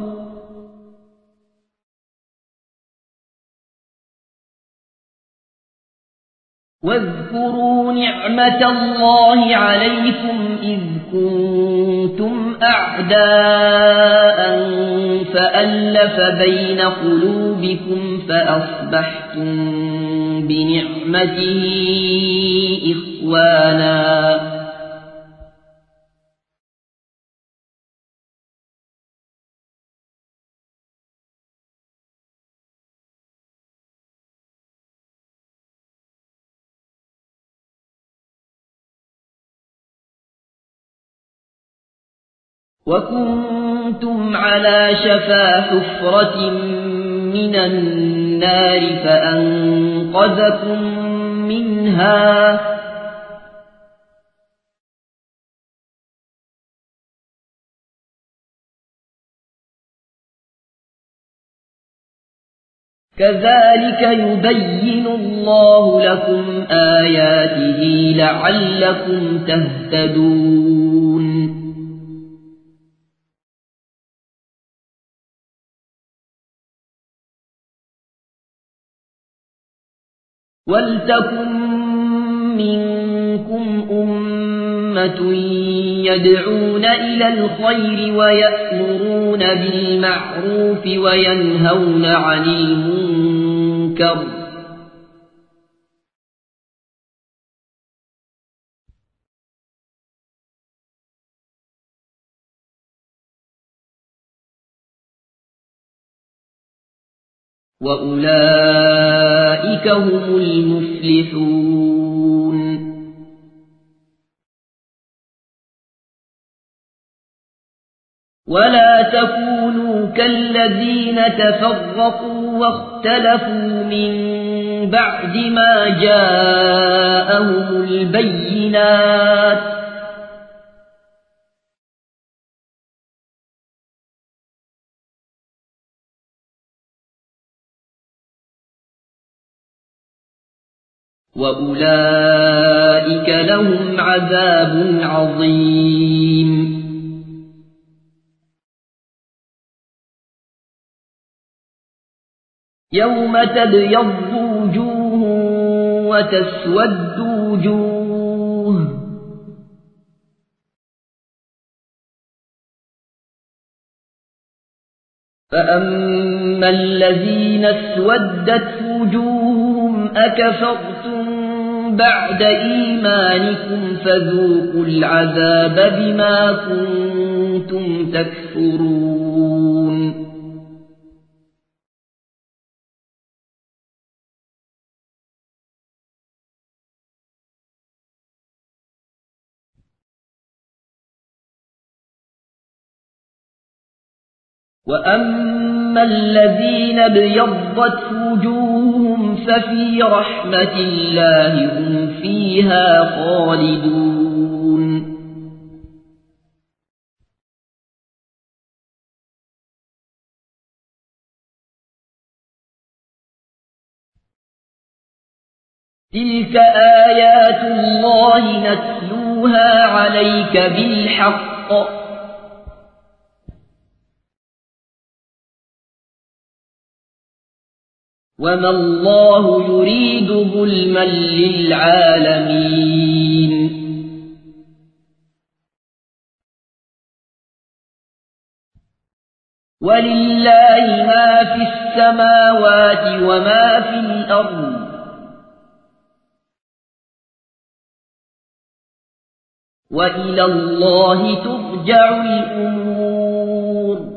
واذكروا نعمة الله عليكم إذ كنتم أعداء فأ فألف بين قلوبكم فأصبحتم بنعمته إخوانا وكنتم على شفا حفرة من النار فأنقذكم منها كذلك يبين الله لكم آياته لعلكم تهتدون ولتكن منكم أمة يدعون إلى الخير ويأمرون بالمعروف وينهون عن المنكر وأولئك هم المفلحون ولا تكونوا كالذين تفرقوا واختلفوا من بعد ما جاءهم البينات وأولئك لهم عذاب عظيم يوم تبيض وجوه وتسود وجوه فأما الذين اسودت وجوههم أكفرتم بعد إيمانكم فذوقوا العذاب بما كنتم تكفرون وأما الذين ابيضت وجوههم ففي رحمة الله هم فيها خالدون تلك آيات الله نتلوها عليك بالحق وما الله يريد ظلما للعالمين ولله ما في السماوات وما في الأرض وإلى الله ترجع الأمور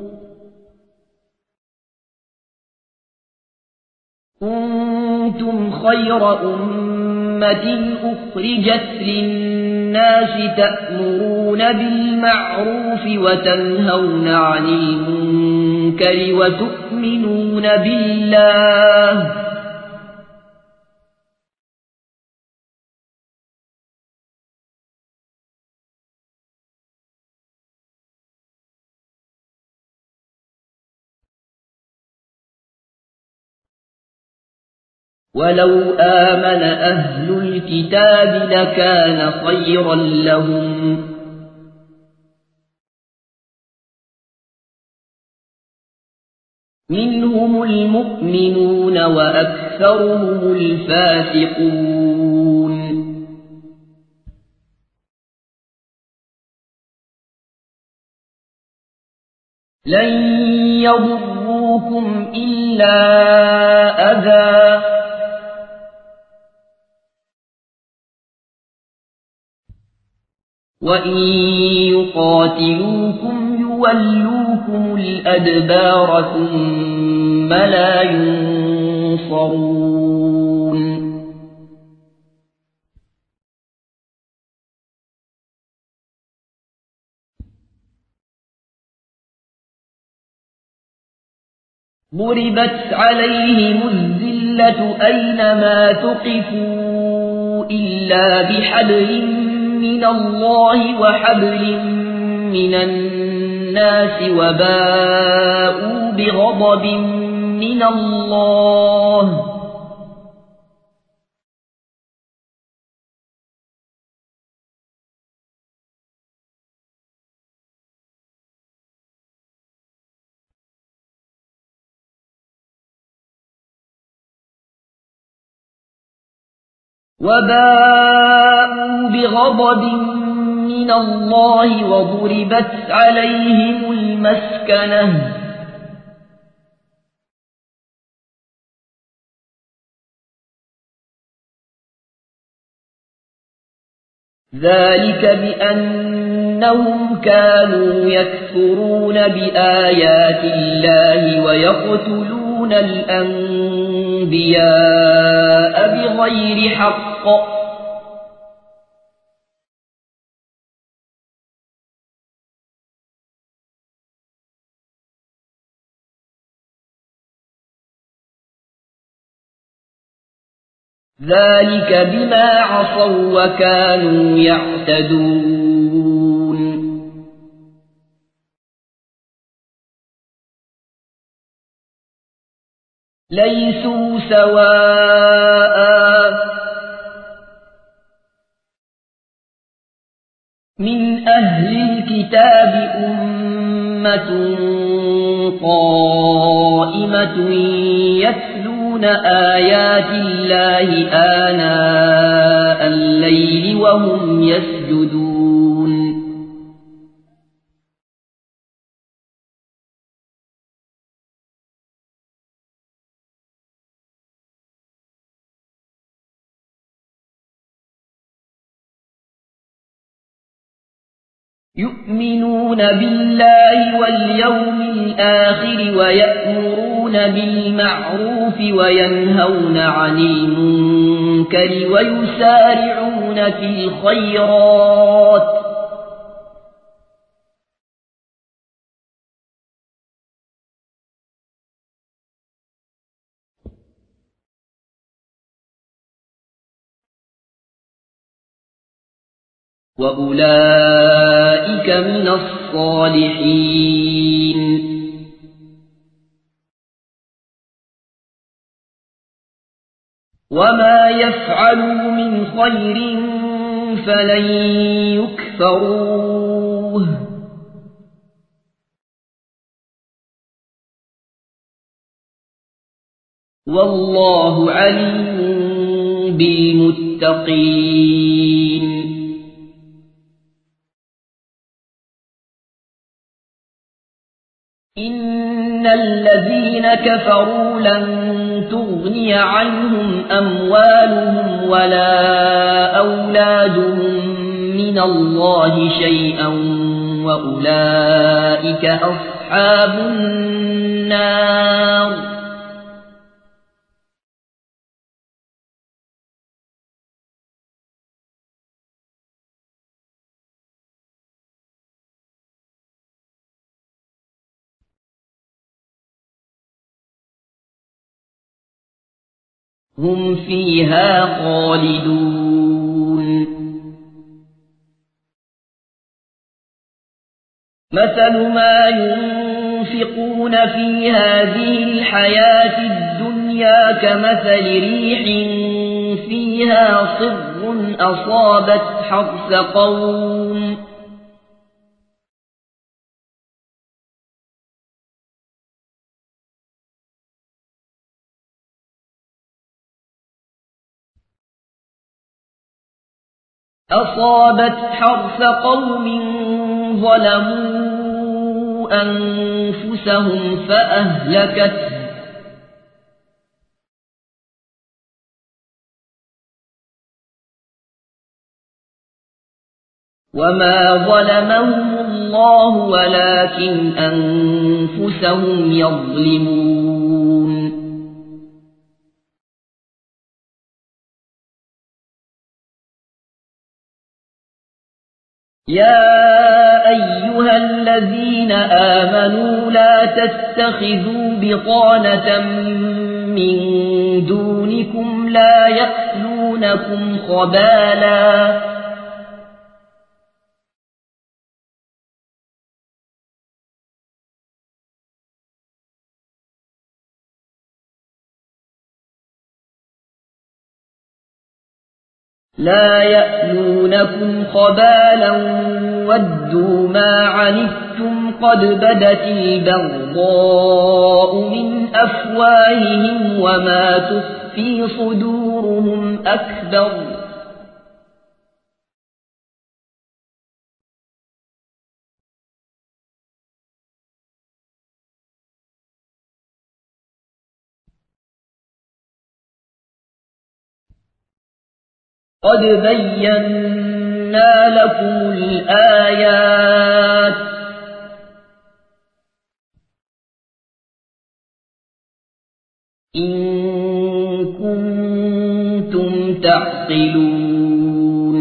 كنتم خير أمة أخرجت للناس تأمرون بالمعروف وتنهون عن المنكر وتؤمنون بالله ولو آمن أهل الكتاب لكان خيرا لهم منهم المؤمنون وأكثرهم الفاسقون لن يضروكم إلا أذى وإن يقاتلوكم يولوكم الأدبار ثم لا ينصرون ضربت عليهم الذلة أينما ثقفوا إلا بحبل من الله وحبل من الناس وباءوا بغضب من الله وباءوا بغضب من الله وضربت عليهم المسكنة ذلك بأنهم كانوا يكفرون بآيات الله ويقتلون الأنبياء بغير حق ذلك بما عصوا وكانوا يعتدون ليسوا سواء من أهل الكتاب أمة قائمة يتلون آيات الله آناء الليل وهم يسجدون يؤمنون بالله واليوم الآخر ويأمرون بالمعروف وينهون عن المنكر ويسارعون في الخيرات وأولئك من الصالحين وما يفعلوا من خير فلن يكفروه والله عليم بالمتقين إن الذين كفروا لن تغني عنهم أموالهم ولا أولادهم من الله شيئا وأولئك أصحاب النار هم فيها خالدون مثل ما ينفقون في هذه الحياة الدنيا كمثل ريح فيها صر أصابت حرث قوم أصابت حرث قوم ظلموا أنفسهم فأهلكته وما ظلمهم الله ولكن أنفسهم يظلمون يا أيها الذين آمنوا لا تتخذوا بطانة من دونكم لا يألونكم خبالا لا يألونكم خبالا ودوا ما عنتم قد بدت البغضاء من أفواههم وما تخفي صدورهم أكبر قد بينا لكم الآيات إن كنتم تعقلون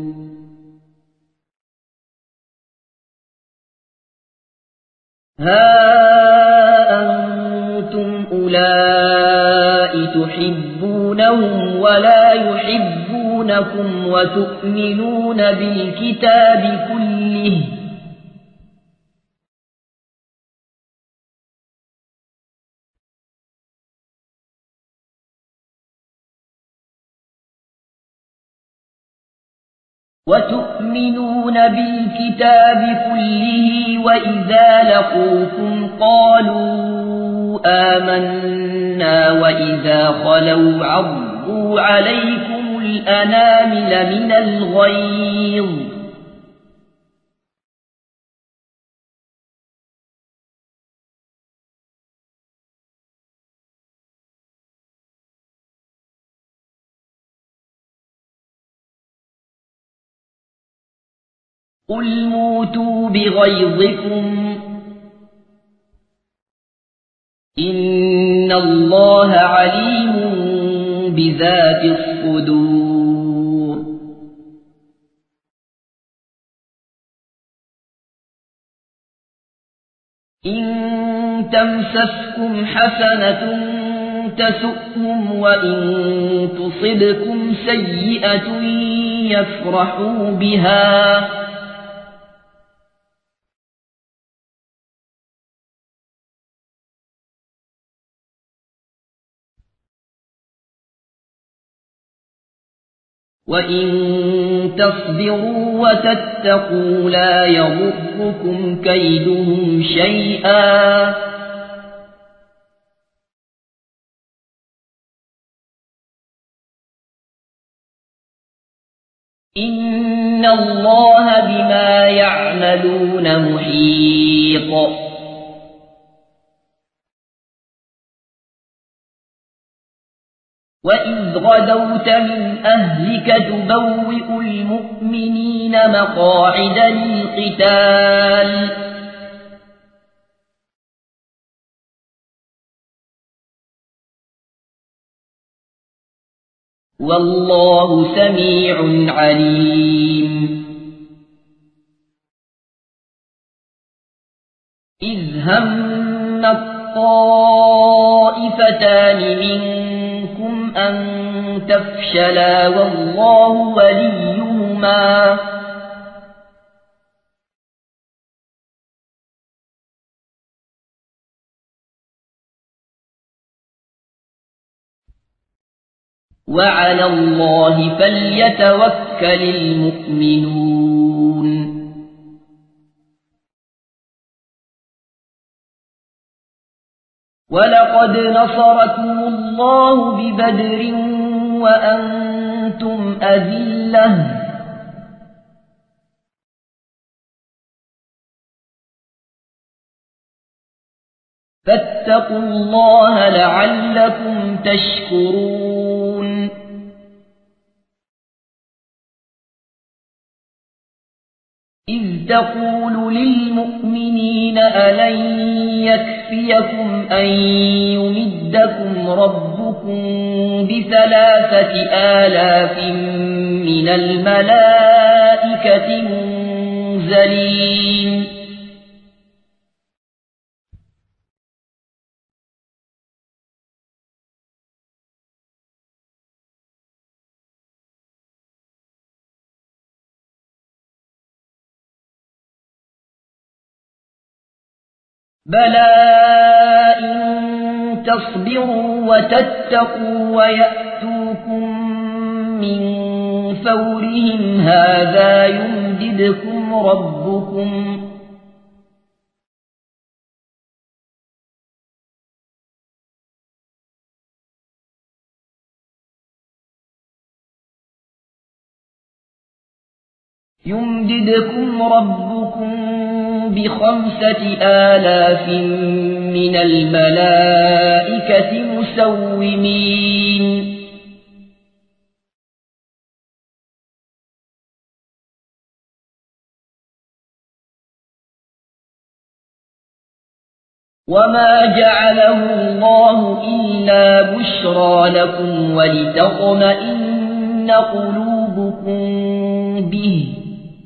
ها أنتم أولئك تحبونهم ولا يحبونكم وتؤمنون بالكتاب كله وتؤمنون بالكتاب كله وإذا لقوكم قالوا آمنا وإذا خلوا عضوا عليكم الأنامل من الغيظ قل موتوا بغيظكم إن الله عليم بذات الصدور إن تمسسكم حسنة تسؤهم وإن تصبكم سيئة يفرحوا بها وإن تصبروا وتتقوا لا يضركم كيدهم شيئا إن الله بما يعملون محيط وإذ غدوت من أهلك تبوئ المؤمنين مقاعد للقتال والله سميع عليم إذ هم الطائفتان منكم أن تفشلا والله وليهما وعلى الله فليتوكل المؤمنون ولقد نصركم الله ببدر وأنتم أذلة فاتقوا الله لعلكم تشكرون إذ تقول للمؤمنين ألن يكفيكم أن يمدكم ربكم بثلاثة آلاف من الملائكة منزلين بلى إن تصبروا وتتقوا ويأتوكم من فورهم هذا يمددكم ربكم يمددكم ربكم بخمسة آلاف من الملائكة مسومين وما جعله الله إلا بشرى لكم ولتطمئن قلوبكم به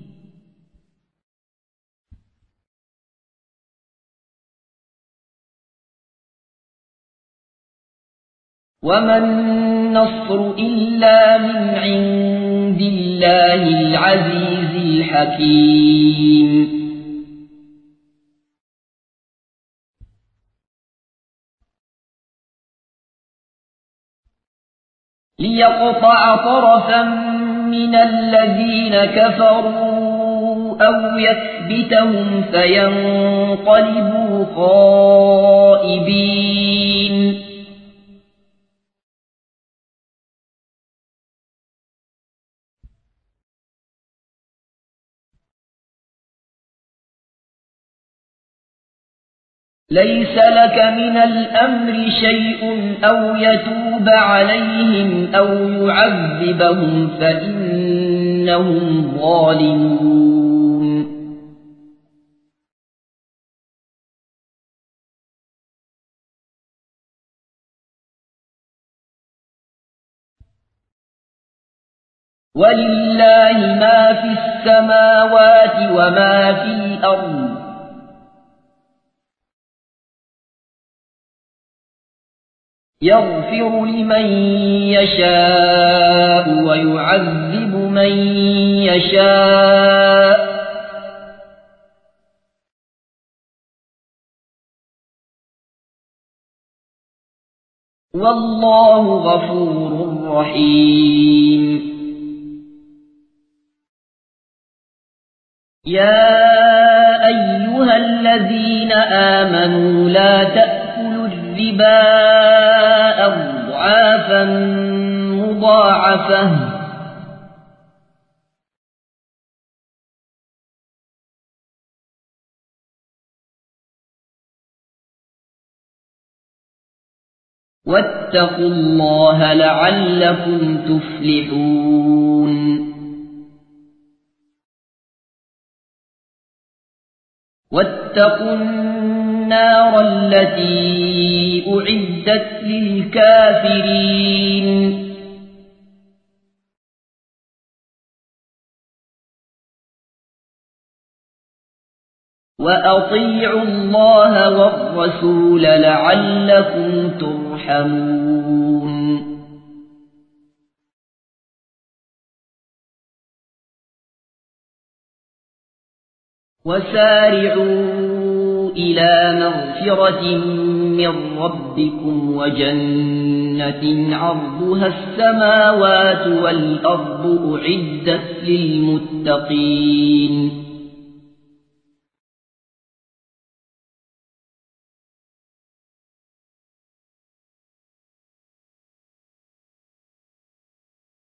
وما النصر إلا من عند الله العزيز الحكيم ليقطع طرفا من الذين كفروا أو يثبتهم فينقلبوا خائبين ليس لك من الأمر شيء أو يتوب عليهم أو يعذبهم فإنهم ظالمون ولله ما في السماوات وما في الأرض يغفر لمن يشاء ويعذب من يشاء والله غفور رحيم يا أيها الذين آمنوا لا تأكلوا الربا أضعافا مضاعفة واتقوا الله لعلكم تفلحون واتقوا النار التي أعدت للكافرين وأطيعوا الله والرسول لعلكم ترحمون وسارعوا إلى مغفرة من ربكم وجنة عرضها السماوات والأرض أعدت للمتقين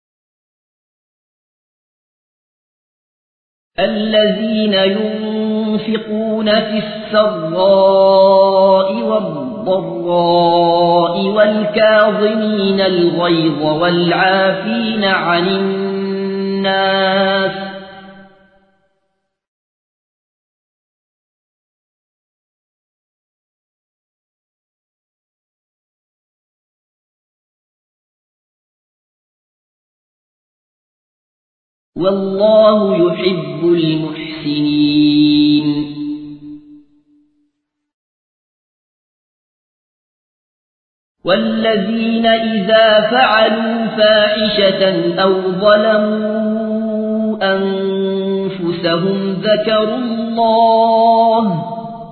الذين ينفقون ينفقون في السراء والضراء والكاظمين الغيظ والعافين عن الناس والله يحب المحسنين والذين إذا فعلوا فاحشة أو ظلموا أنفسهم ذكروا الله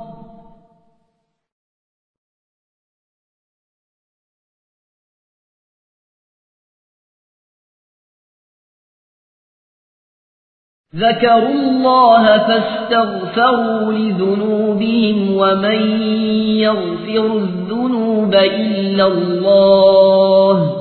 ذكروا الله فاستغفروا لذنوبهم ومن يغفر الذنوب إلا الله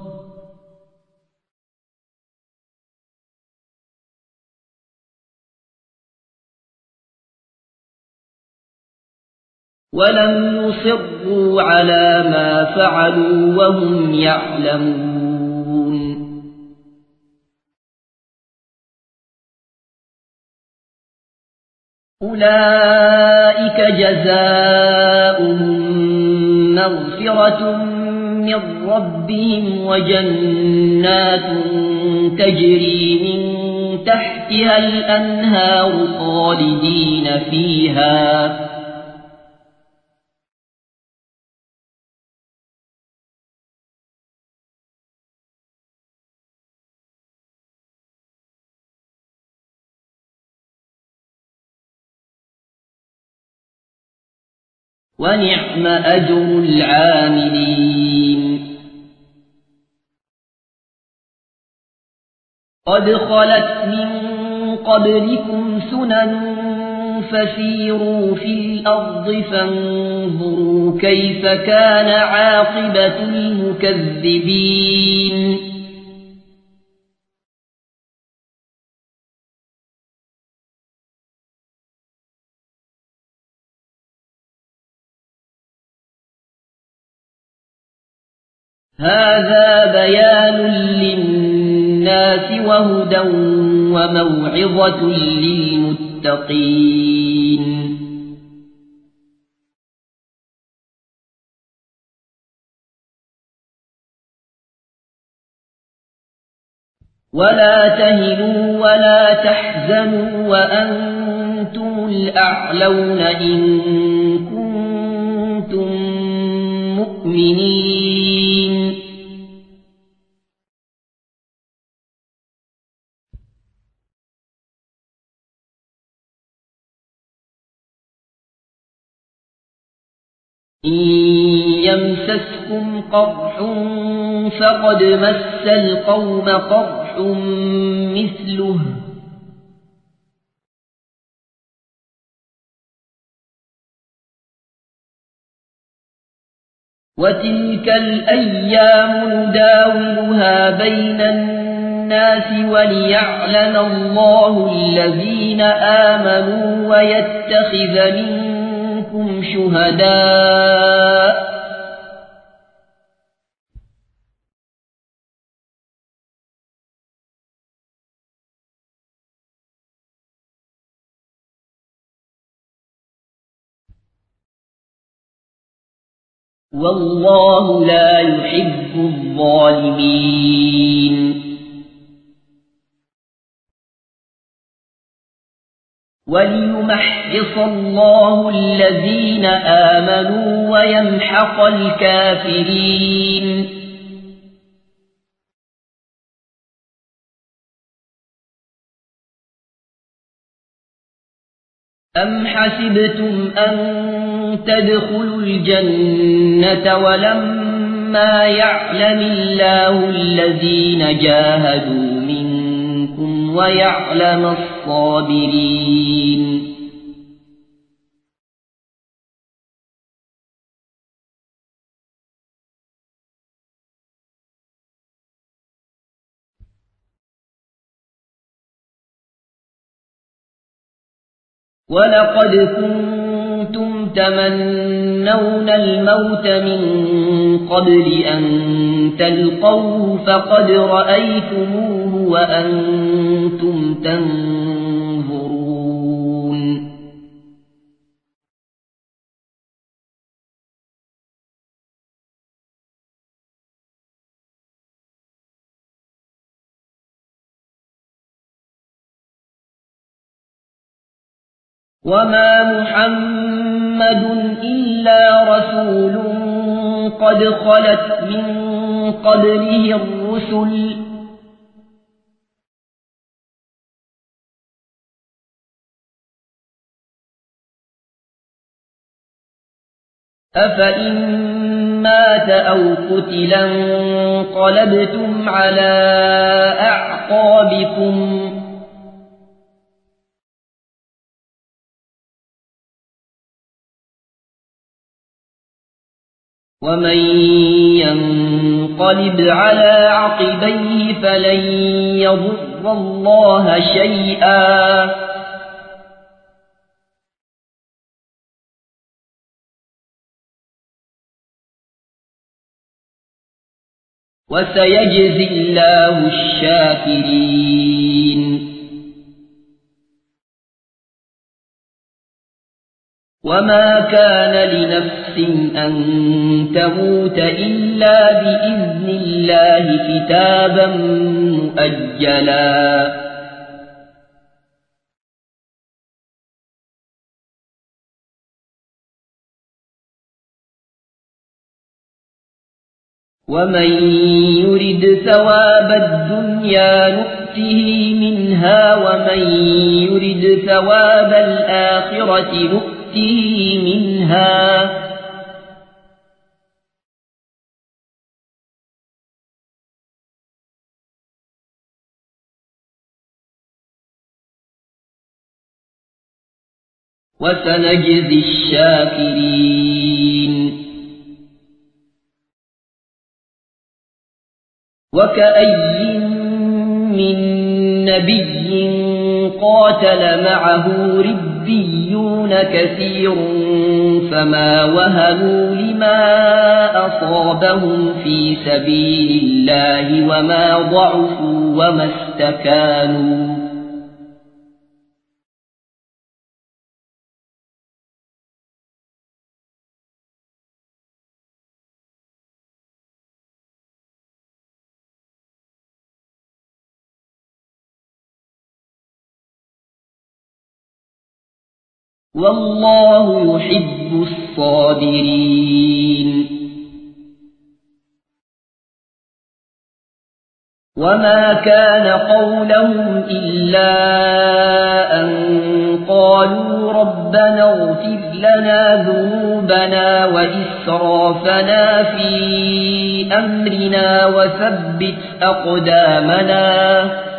ولم يصروا على ما فعلوا وهم يعلمون أولئك جزاؤهم مغفرة من ربهم وجنات تجري من تحتها الأنهار خالدين فيها ونعم أجر العاملين قد خلت من قبلكم سنن فسيروا في الأرض فانظروا كيف كان عاقبة المكذبين هذا بيان للناس وهدى وموعظة للمتقين ولا تهنوا ولا تحزنوا وأنتم الأعلون إن كنتم مؤمنين إن يمسسكم قرح فقد مس القوم قرح مثله وتلك الأيام نداولها بين الناس وليعلم الله الذين آمنوا ويتخذ منكم شهداء والله لا يحب الظالمين وليمحص الله الذين آمنوا ويمحق الكافرين أم حسبتم أن تدخلوا الجنة ولما يعلم الله الذين جاهدوا منكم ويعلم الصابرين ولقد كنتم تمنون الموت من قبل أن تلقوه فقد رأيتموه وأنتم تنظرون وما محمد إلا رسول قد خلت من قبله الرسل أفإن مات أو قتلا انقلبتم على أعقابكم ومن ينقلب على عقبيه فلن يضر الله شيئا وسيجزي الله الشاكرين وما كان لنفس أن تموت إلا بإذن الله كتابا مؤجلا ومن يرد ثواب الدنيا نؤته منها ومن يرد ثواب الآخرة نؤته منها وسنجزي الشاكرين وكأي من نبي قاتل معه ربيون كثير فما وهنوا لما أصابهم في سبيل الله وما ضعفوا وما استكانوا والله يحب الصابرين وما كان قولهم إلا أن قالوا ربنا اغفر لنا ذنوبنا وإسرافنا في أمرنا وثبت أقدامنا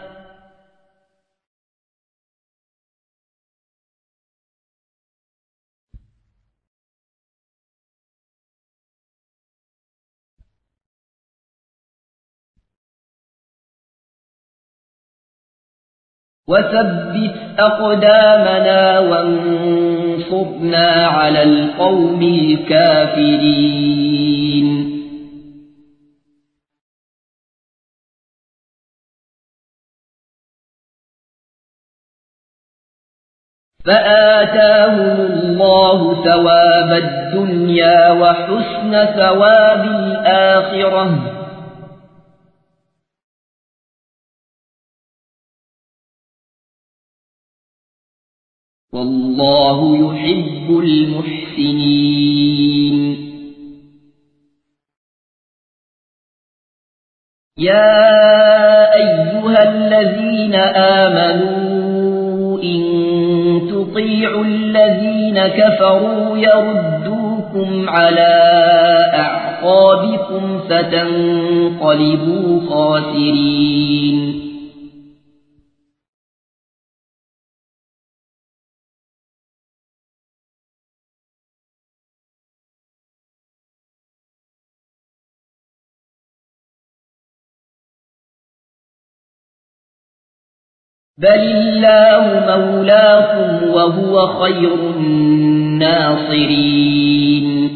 وثبت أقدامنا وانصرنا على القوم الكافرين فآتاهم الله ثواب الدنيا وحسن ثواب الآخرة والله يحب المحسنين يا أيها الذين آمنوا إن تطيعوا الذين كفروا يردوكم على أعقابكم فتنقلبوا خاسرين بل الله مولاكم وهو خير الناصرين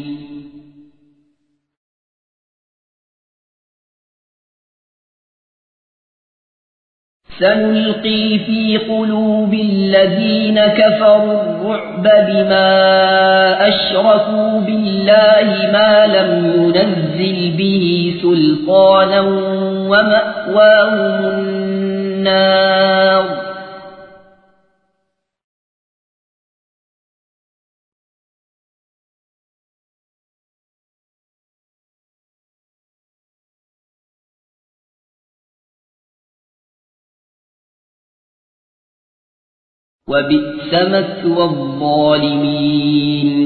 سنلقي في قلوب الذين كفروا الرعب بما أشركوا بالله ما لم ينزل به سلطانا ومأواهم النار وبئس مثوى الظالمين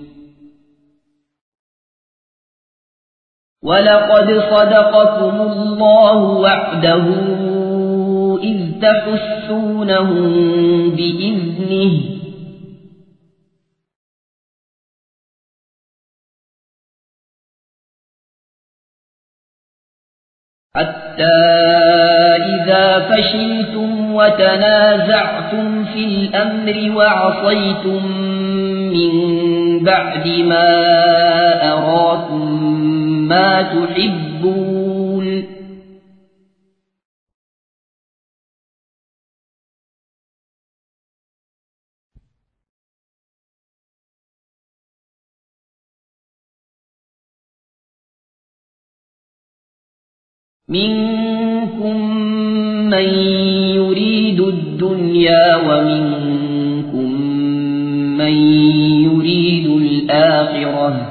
ولقد صدقكم الله وعده إذ تحسونهم بإذنه حتى إذا فشلتم وتنازعتم في الأمر وعصيتم من بعد ما أراكم ما تحبون منكم من يريد الدنيا ومنكم من يريد الآخرة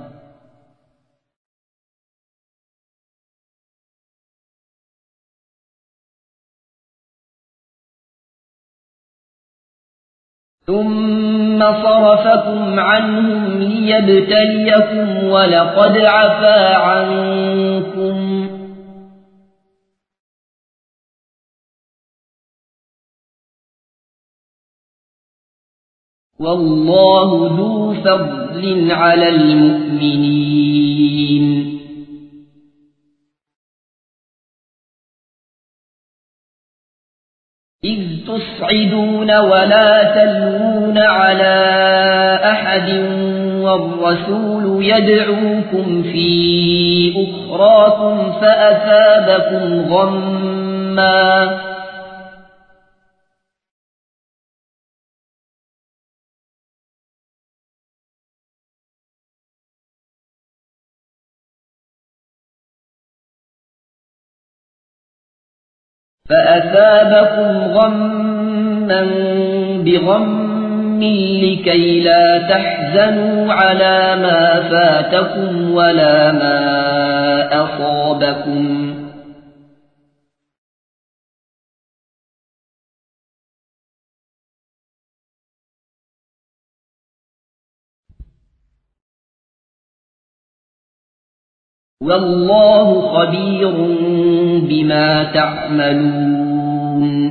ثم صرفكم عنهم ليبتليكم ولقد عفا عنكم والله ذو فضل على المؤمنين إذ تصعدون ولا تلوون على أحد والرسول يدعوكم في أخراكم فأثابكم غمّا فأثابكم غمّا بغمٍّ لكي لا تحزنوا على ما فاتكم ولا ما أصابكم والله خبير بما تعملون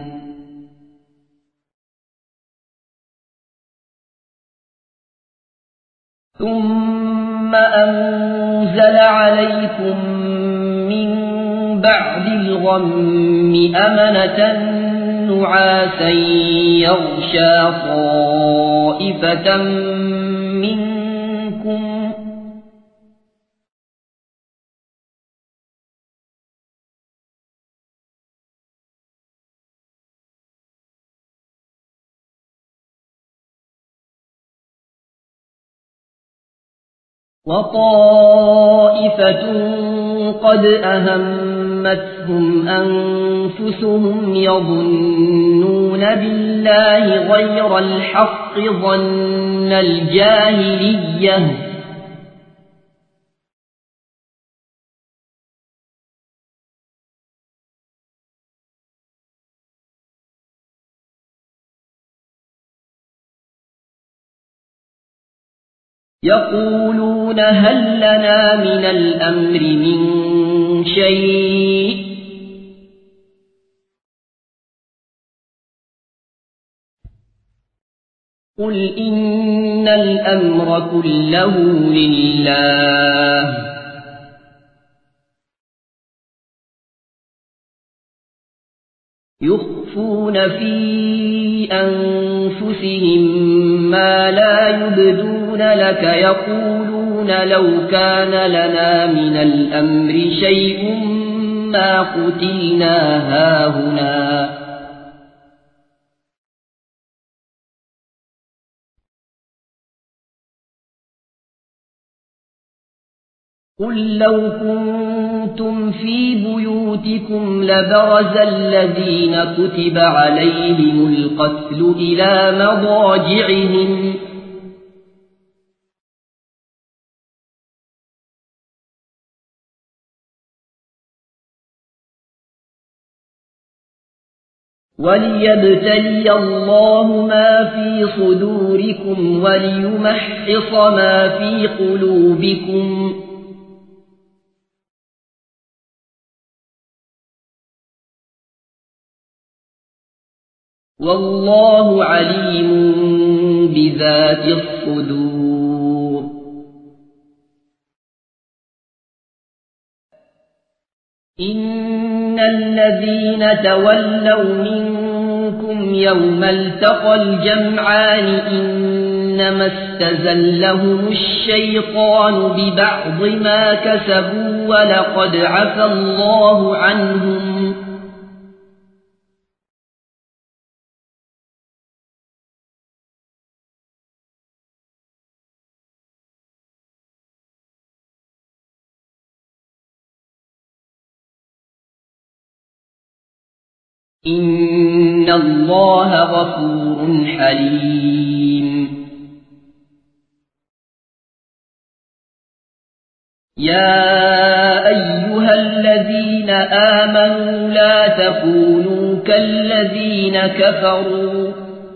ثم أنزل عليكم من بعد الغم أمنة نعاسا يغشى طائفة منكم وطائفة قد أهمتهم أنفسهم يظنون بالله غير الحق ظن الجاهلية يقولون هل لنا من الأمر من شيء قل إن الأمر كله لله يخفون في أنفسهم ما لا يبدون لك يقولون لو كان لنا من الأمر شيء ما قتلنا هاهنا قل لو كنتم في بيوتكم لبرز الذين كتب عليهم القتل إلى مضاجعهم وليبتلي الله ما في صدوركم وليمحص ما في قلوبكم والله عليم بذات الصدور إن الذين تولوا منكم يوم التقى الجمعان إنما استزلهم الشيطان ببعض ما كسبوا ولقد عفى الله عنهم إن الله غفور حليم يا أيها الذين آمنوا لا تكونوا كالذين كفروا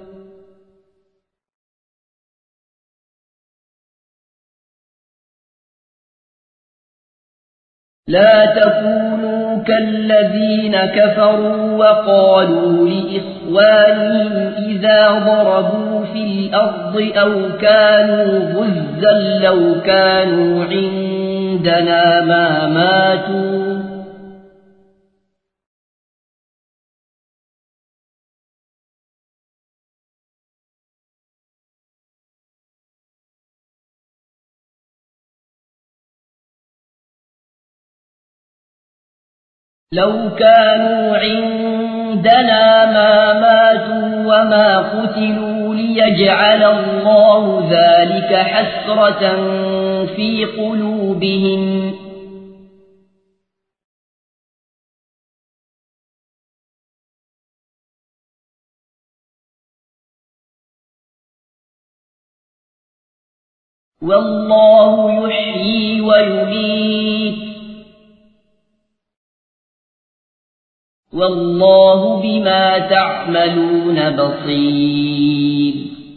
لا تكونوا كالذين كفروا وقالوا لإخوانهم إذا ضربوا في الأرض أو كانوا غزا لو كانوا عندنا ما ماتوا لو كانوا عندنا ما ماتوا وما قتلوا ليجعل الله ذلك حسرة في قلوبهم والله يحيي ويميت والله بما تعملون بصير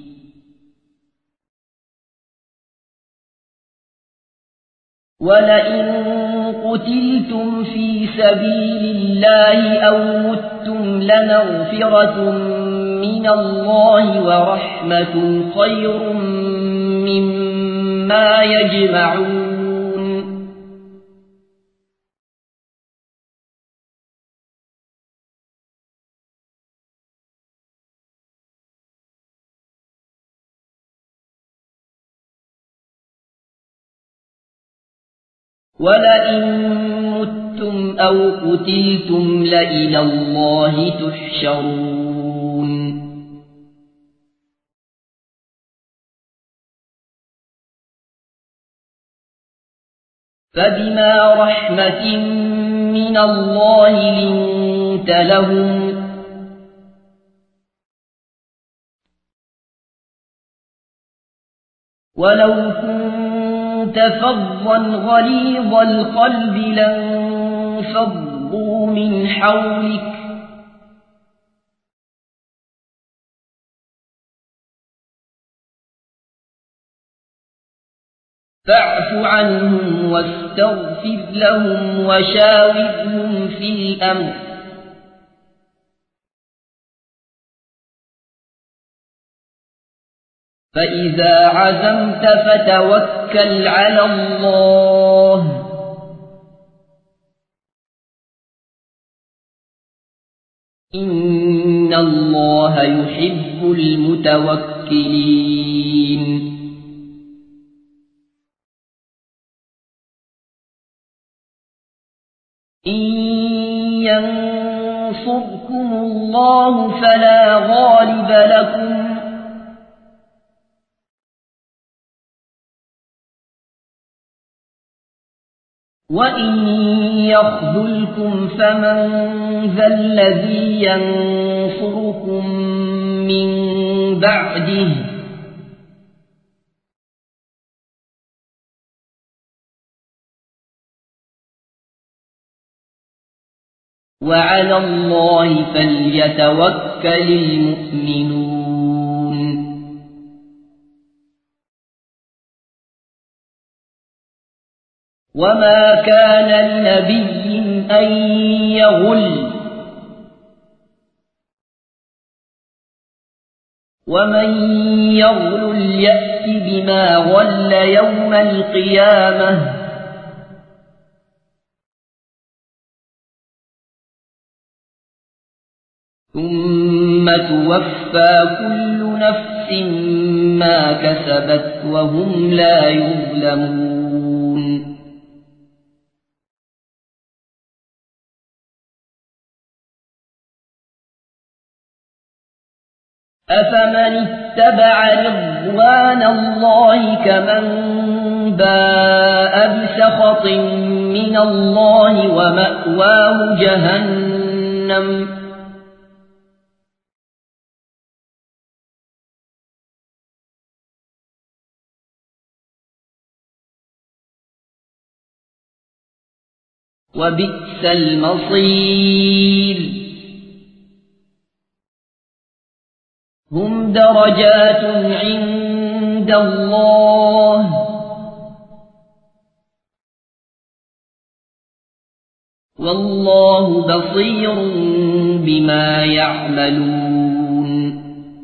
ولئن قتلتم في سبيل الله أو متم لمغفرة من الله ورحمة خير مما يجمعون ولئن متم أو قتلتم لإلى الله تحشرون فبما رحمة من الله لنت لهم ولو كنت فظا غليظ القلب لانفضوا من حولك فاعف عنهم واستغفر لهم وشاورهم في الأمر فإذا عزمت فتوكل على الله إن الله يحب المتوكلين إن ينصركم الله فلا غالب لكم وإن يخذلكم فمن ذا الذي ينصركم من بعده وعلى الله فليتوكل المؤمنون وما كان لنبي أن يغل ومن يغل يأت بما غل يوم القيامة ثم توفى كل نفس ما كسبت وهم لا يظلمون أفمن اتبع رضوان الله كمن باء بسخط من الله ومأواه جهنم وبئس المصير هم درجات عند الله والله بصير بما يعملون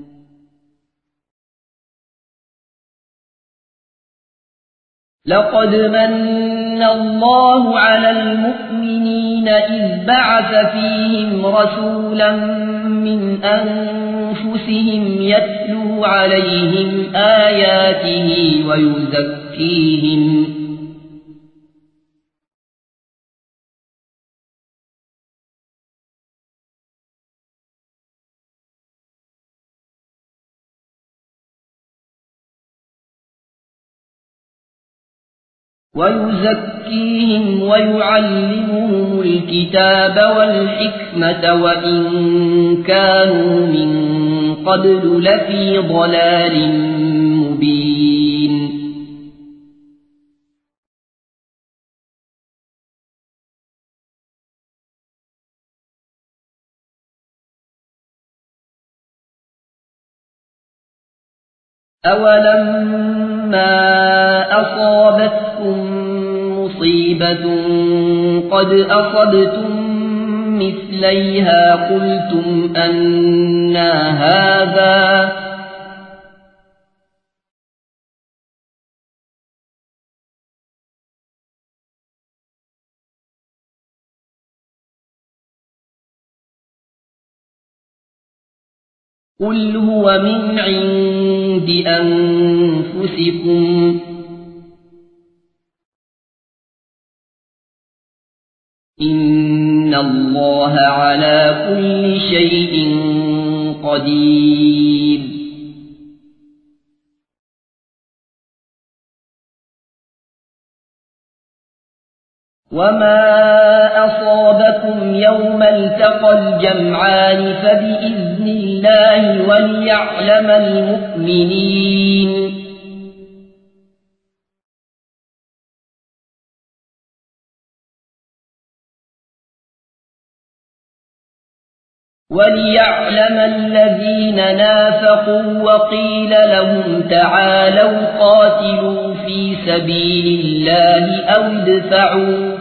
لقد من الله على المؤمنين إذ بعث فيهم رسولا من أنفسهم يتلو عليهم آياته ويزكيهم ويزكيهم ويعلمهم الكتاب والحكمة وإن كانوا من قبل لفي ضلال مبين أولما أصابتكم مصيبة قد أصبتم مثليها قلتم أنى هذا قل هو من عند أنفسكم إن الله على كل شيء قدير وما أصابكم يوم التقى الجمعان فبإذن الله وليعلم المؤمنين وليعلم الذين نافقوا وقيل لهم تعالوا قاتلوا في سبيل الله أو ادفعوا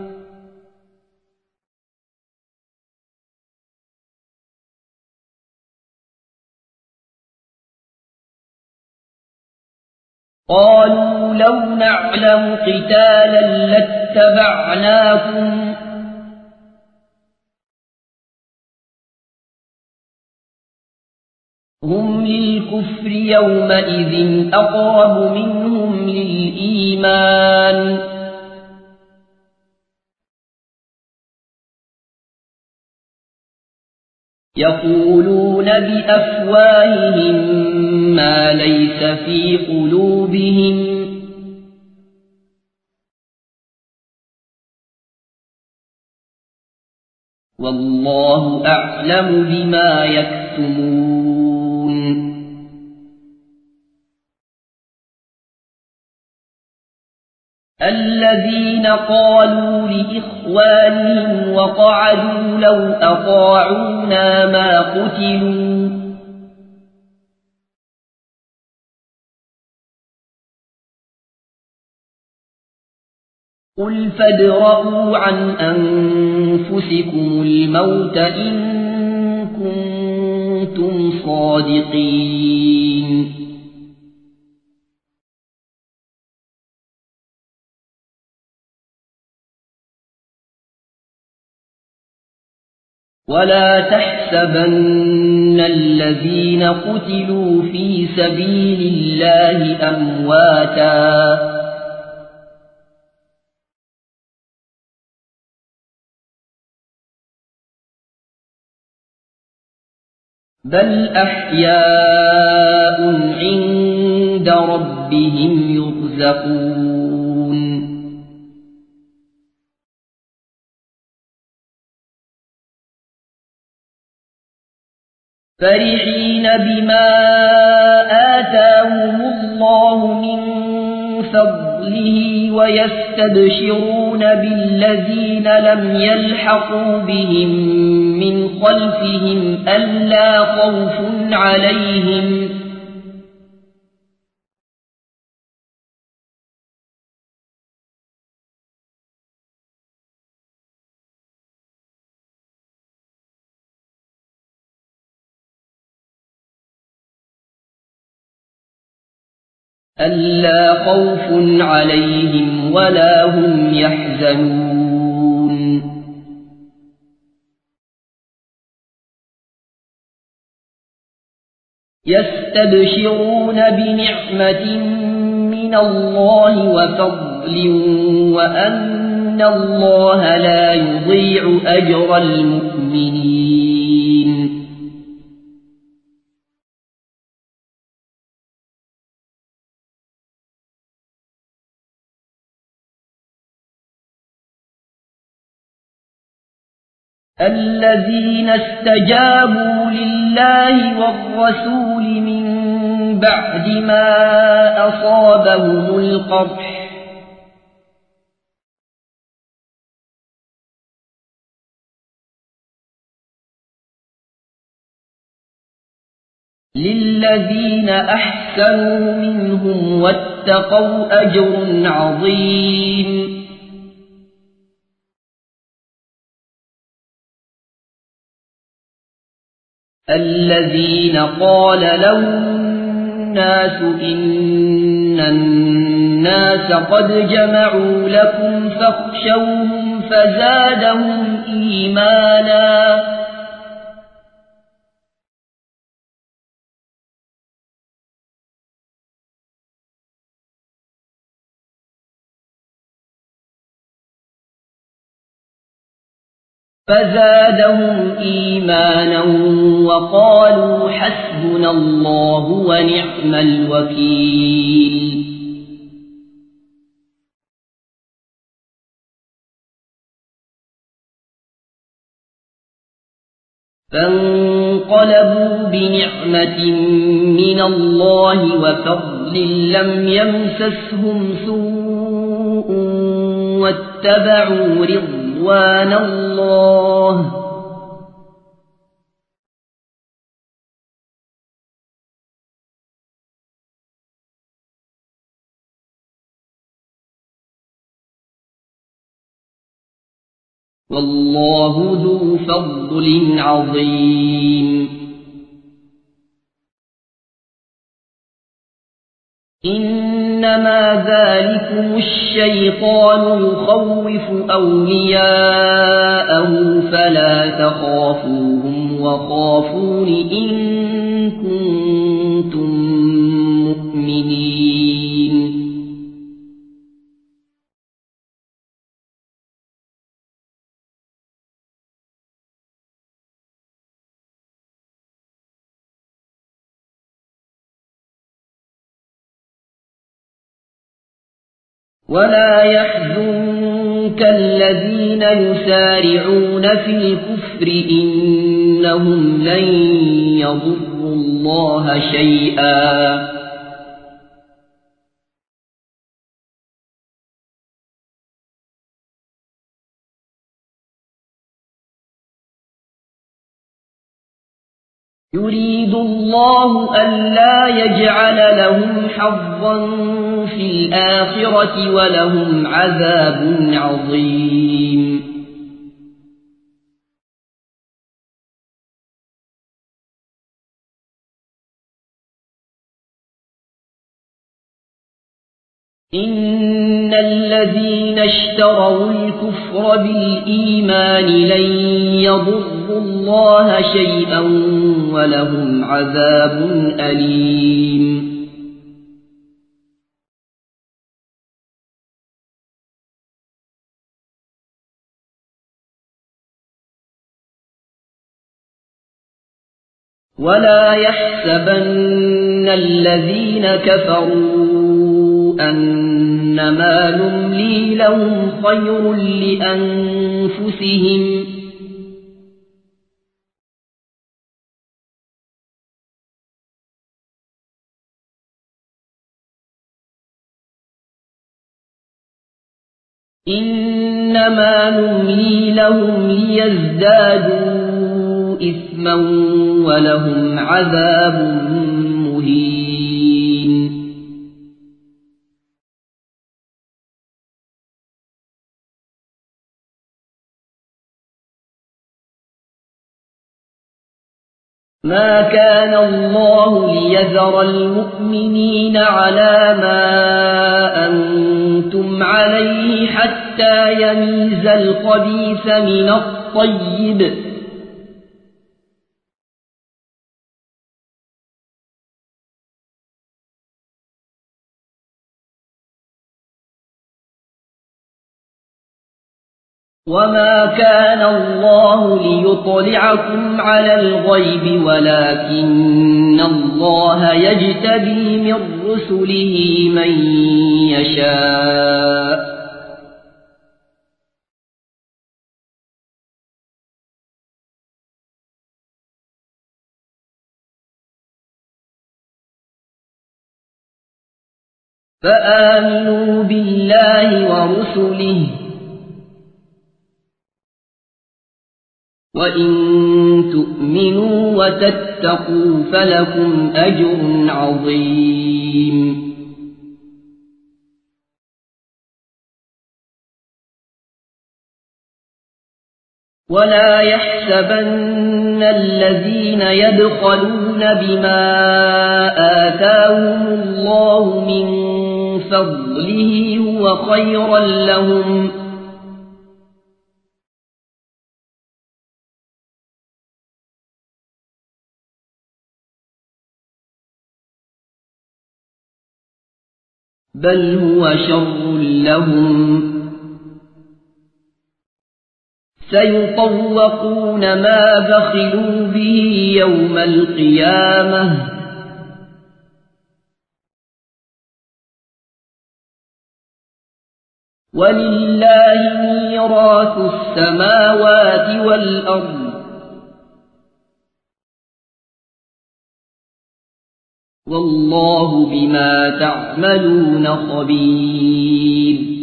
قالوا لو نعلم قتالا لاتبعناكم هم للكفر يومئذ أقرب منهم للإيمان يقولون بأفواههم ما ليس في قلوبهم والله أعلم بما يكتمون الذين قالوا لإخوانهم وقعدوا لو أطاعونا ما قتلوا قل فادرءوا عن أنفسكم الموت إن كنتم صادقين ولا تحسبن الذين قتلوا في سبيل الله أمواتا بل أحياء عند ربهم يرزقون فرحين بما آتاهم الله من فضله ويستبشرون بالذين لم يلحقوا بهم من خلفهم ألا خوف عليهم ألا خوف عليهم ولا هم يحزنون يستبشرون بنعمة من الله وفضل وأن الله لا يضيع أجر المؤمنين الذين استجابوا لله والرسول من بعد ما أصابهم القرح للذين أحسنوا منهم واتقوا أجر عظيم الذين قال لهم الناس إن الناس قد جمعوا لكم فاخشوهم فزادهم إيمانا فزادهم إيمانا وقالوا حسبنا الله ونعم الوكيل فانقلبوا بنعمة من الله وفضل لم يمسسهم سوء واتبعوا رضوان الله والله ذو فضل عظيم إنما ذلكم الشيطان يخوف أولياءه فلا تخافوهم وخافون إن كنتم مؤمنين ولا يحزنك الذين يسارعون في الكفر إنهم لن يضروا الله شيئا يريد الله ألا يجعل لهم حظا في الآخرة ولهم عذاب عظيم إن الذين اشتروا الكفر بالإيمان لن يضروا الله شيئا ولهم عذاب أليم ولا يحسبن الذين كفروا أنما نملي لهم خير لأنفسهم إنما نملي لهم ليزدادوا إثما ولهم عذاب مهين ما كان الله ليذر المؤمنين على ما أنتم عليه حتى يميز الخبيث من الطيب وما كان الله ليطلعكم على الغيب ولكن الله يجتبي من رسله من يشاء فآمنوا بالله ورسله وإن تؤمنوا وتتقوا فلكم أجر عظيم ولا يحسبن الذين يبخلون بما آتاهم الله من فضله هو خيرا لهم بل هو شر لهم سيطوقون ما بخلوا به يوم القيامة ولله ميراث السماوات والأرض والله بما تعملون خبير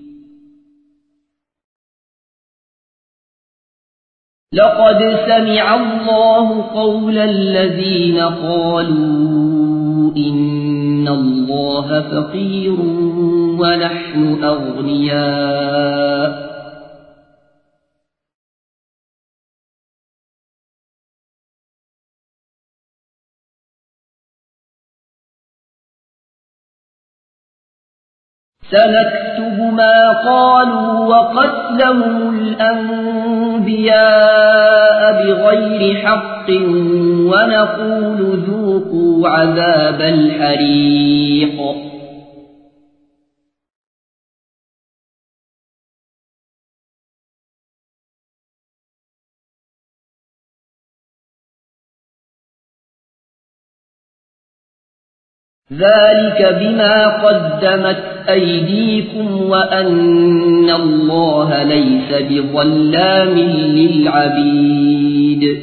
لقد سمع الله قول الذين قالوا إن الله فقير ونحن أغنياء سنكتب ما قالوا وقتلهم الأنبياء بغير حق ونقول ذوقوا عذاب الحريق ذلك بما قدمت أيديكم وأن الله ليس بظلام للعبيد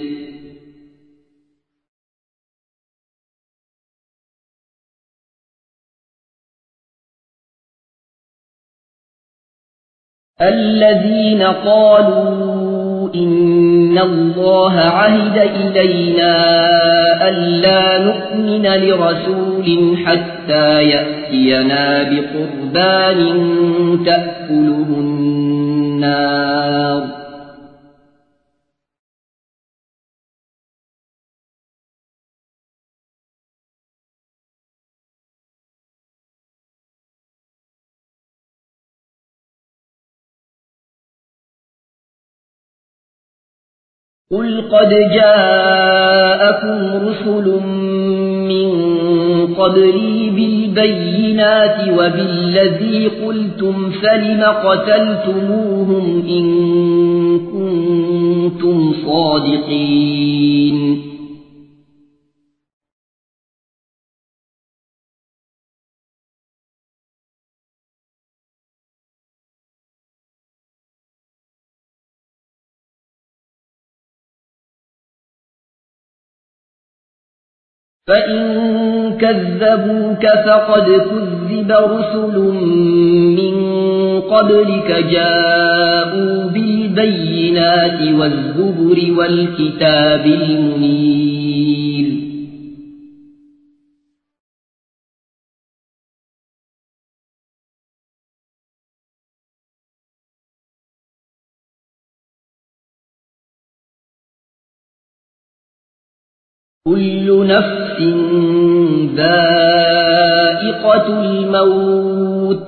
الذين قالوا إن الله عهد إلينا ألا نؤمن لرسول حتى يأتينا بقربان تأكله النار قل قد جاءكم رسل من قبلي بالبينات وبالذي قلتم فلم قتلتموهم إن كنتم صادقين فإن كذبوك فقد كذب رسل من قبلك جاءوا بالبينات والزبر والكتاب المنير كل نفس ذائقة الموت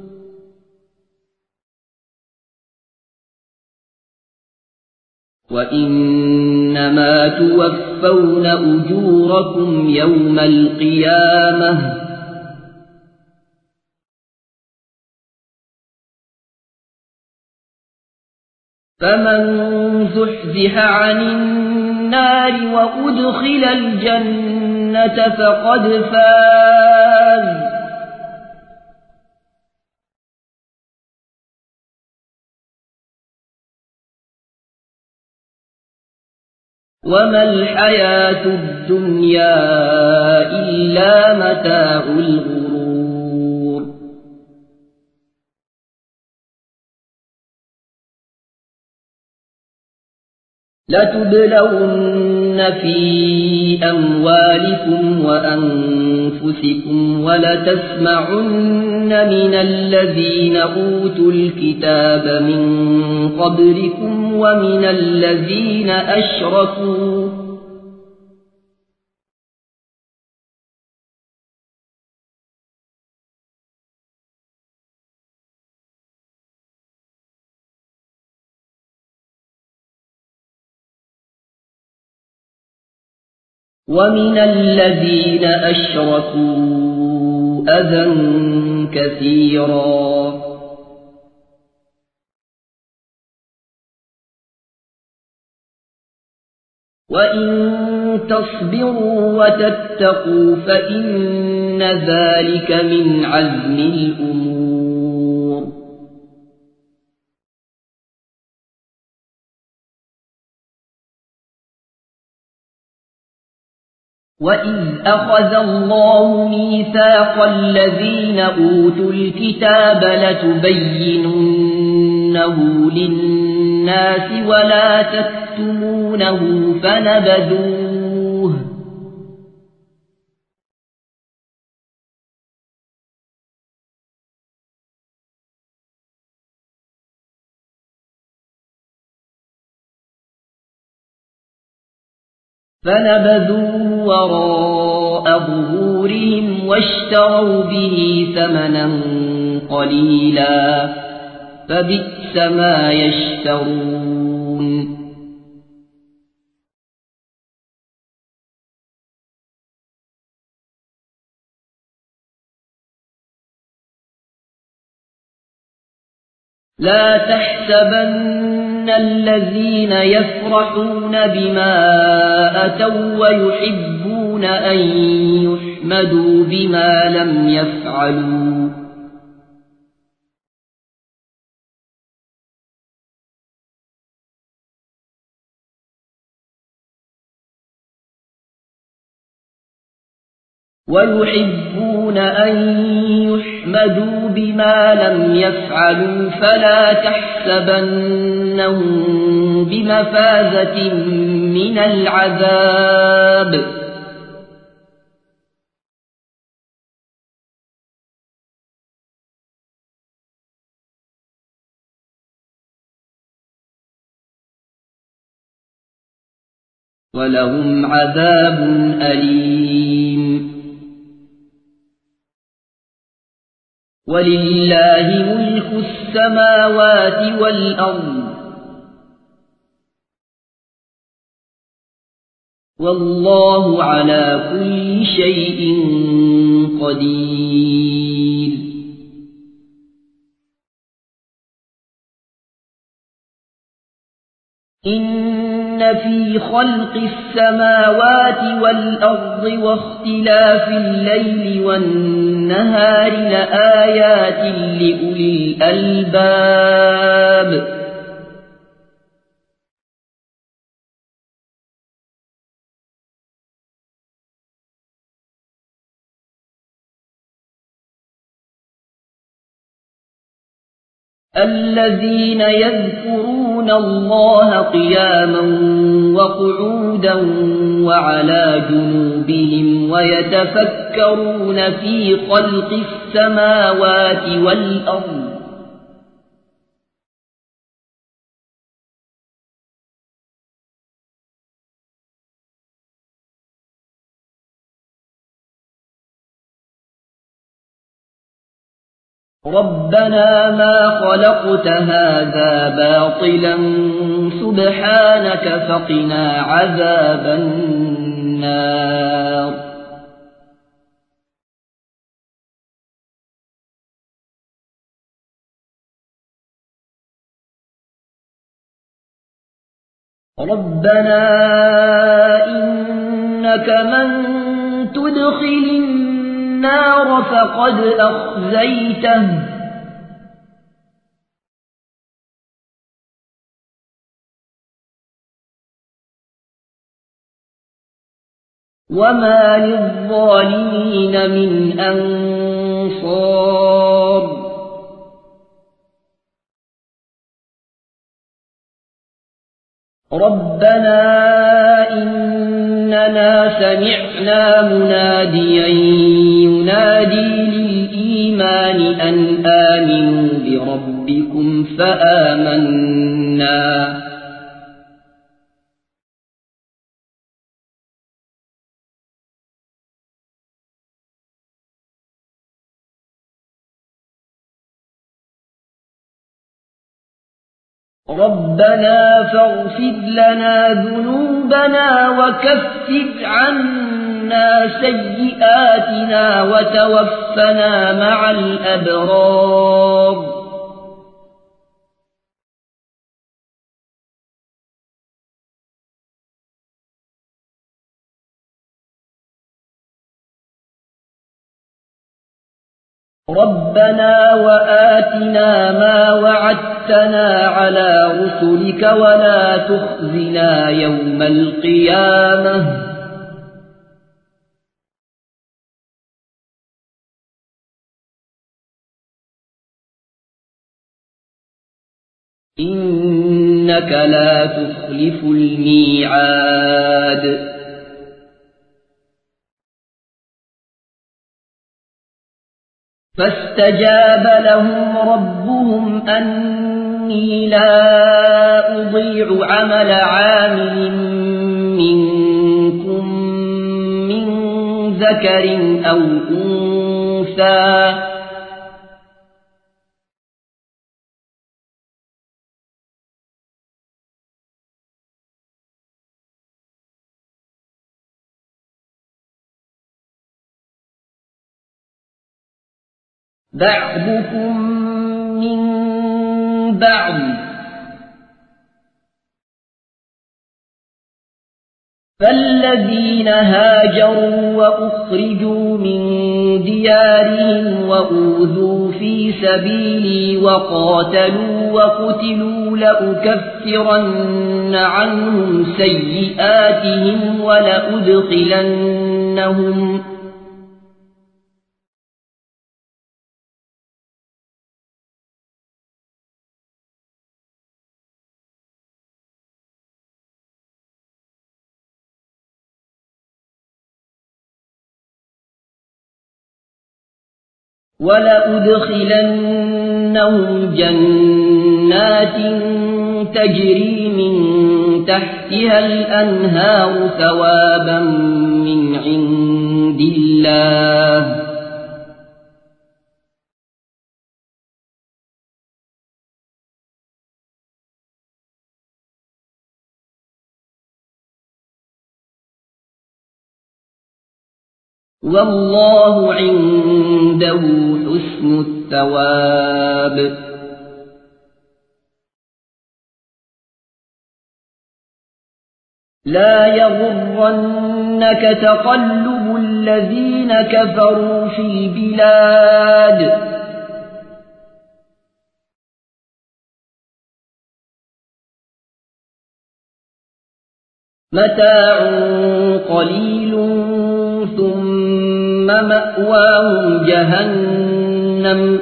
وإنما توفون أجوركم يوم القيامة فمن زحزح عن النار وأدخل الجنة فقد فاز وما الحياة الدنيا إلا متاع الغرور لتبلون في أموالكم وأنفسكم ولتسمعن من الذين أوتوا الكتاب من قبلكم ومن الذين أشركوا ومن الذين أشركوا أذى كثيرا وإن تصبروا وتتقوا فإن ذلك من عزم الأمور وإذ أخذ الله ميثاق الذين أوتوا الكتاب لتبيننه للناس ولا تكتمونه فنبذوه فنبذوه وراء ظهورهم واشتروا به ثمنا قليلا فبئس ما يشترون لا تحسبن الذين يفرحون بما أتوا ويحبون أن يحمدوا بما لم يفعلوا ويحبون أن يحمدوا بما لم يفعلوا فلا تحسبنهم بمفازة من العذاب ولهم عذاب أليم ولله ملك السماوات والأرض والله على كل شيء قدير إن في خلق السماوات والأرض واختلاف الليل والنهار لآيات لأولي الألباب الذين يذكرون الله قياما وقعودا وعلى جنوبهم ويتفكرون في خلق السماوات والأرض ربنا ما خلقت هذا باطلا سبحانك فقنا عذاب النار ربنا إنك من تدخل النار فقد أخزيته وما للظالمين من أنصار ربنا إننا سمعنا مناديا ينادي للإيمان أن آمنوا بربكم فآمنا ربنا فاغفر لنا ذنوبنا وكفر عنا سيئاتنا وتوفنا مع الأبرار ربنا وآتنا ما وعدتنا على رسلك ولا تخزنا يوم القيامة إنك لا تخلف الميعاد فاستجاب لهم ربهم أني لا أضيع عمل عامل منكم من ذكر أو أنثى بعضكم من بعض فالذين هاجروا وأخرجوا من ديارهم وأوذوا في سبيلي وقاتلوا وقتلوا لأكفرن عنهم سيئاتهم ولأدخلنهم ولأدخلنهم جنات تجري من تحتها الأنهار ثوابا من عند الله والله عنده حسن الثواب لا يغرنك تقلب الذين كفروا في البلاد متاع قليل ثم مأواهم جهنم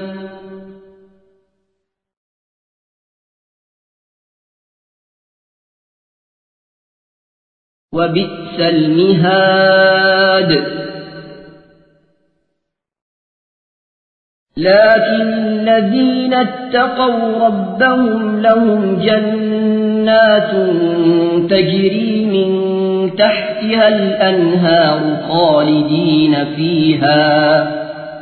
وبئس المهاد لكن الذين اتقوا ربهم لهم جنات تجري من تحتها الأنهار خالدين فيها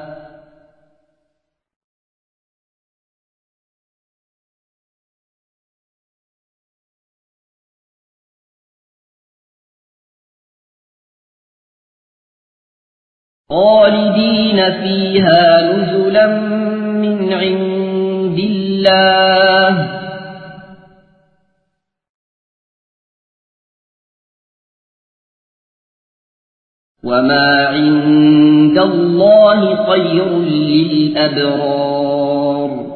خالدين فيها نزلا من عند الله وما عند الله خير للأبرار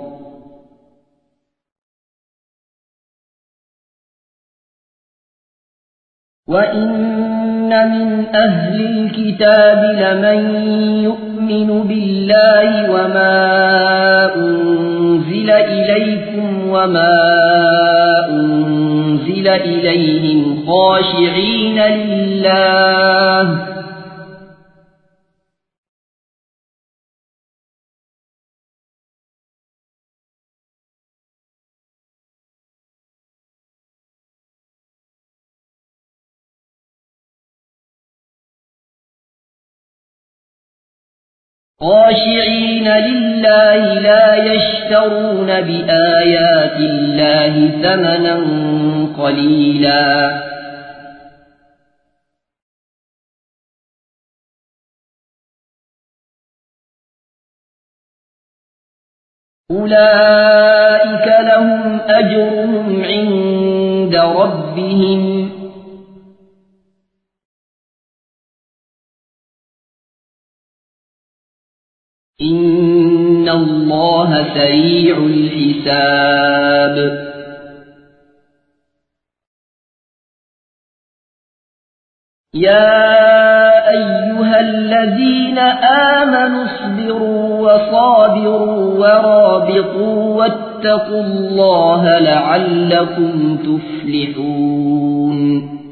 وإن من أهل الكتاب لمن يؤمن بالله وما أنزل إليكم وما أنزل إليهم خاشعين لله خاشعين لله لا يشترون بآيات الله ثمنا قليلا أولئك لهم أجرهم عند ربهم إن الله سريع الحساب يا أيها الذين آمنوا اصبروا وصابروا ورابطوا واتقوا الله لعلكم تفلحون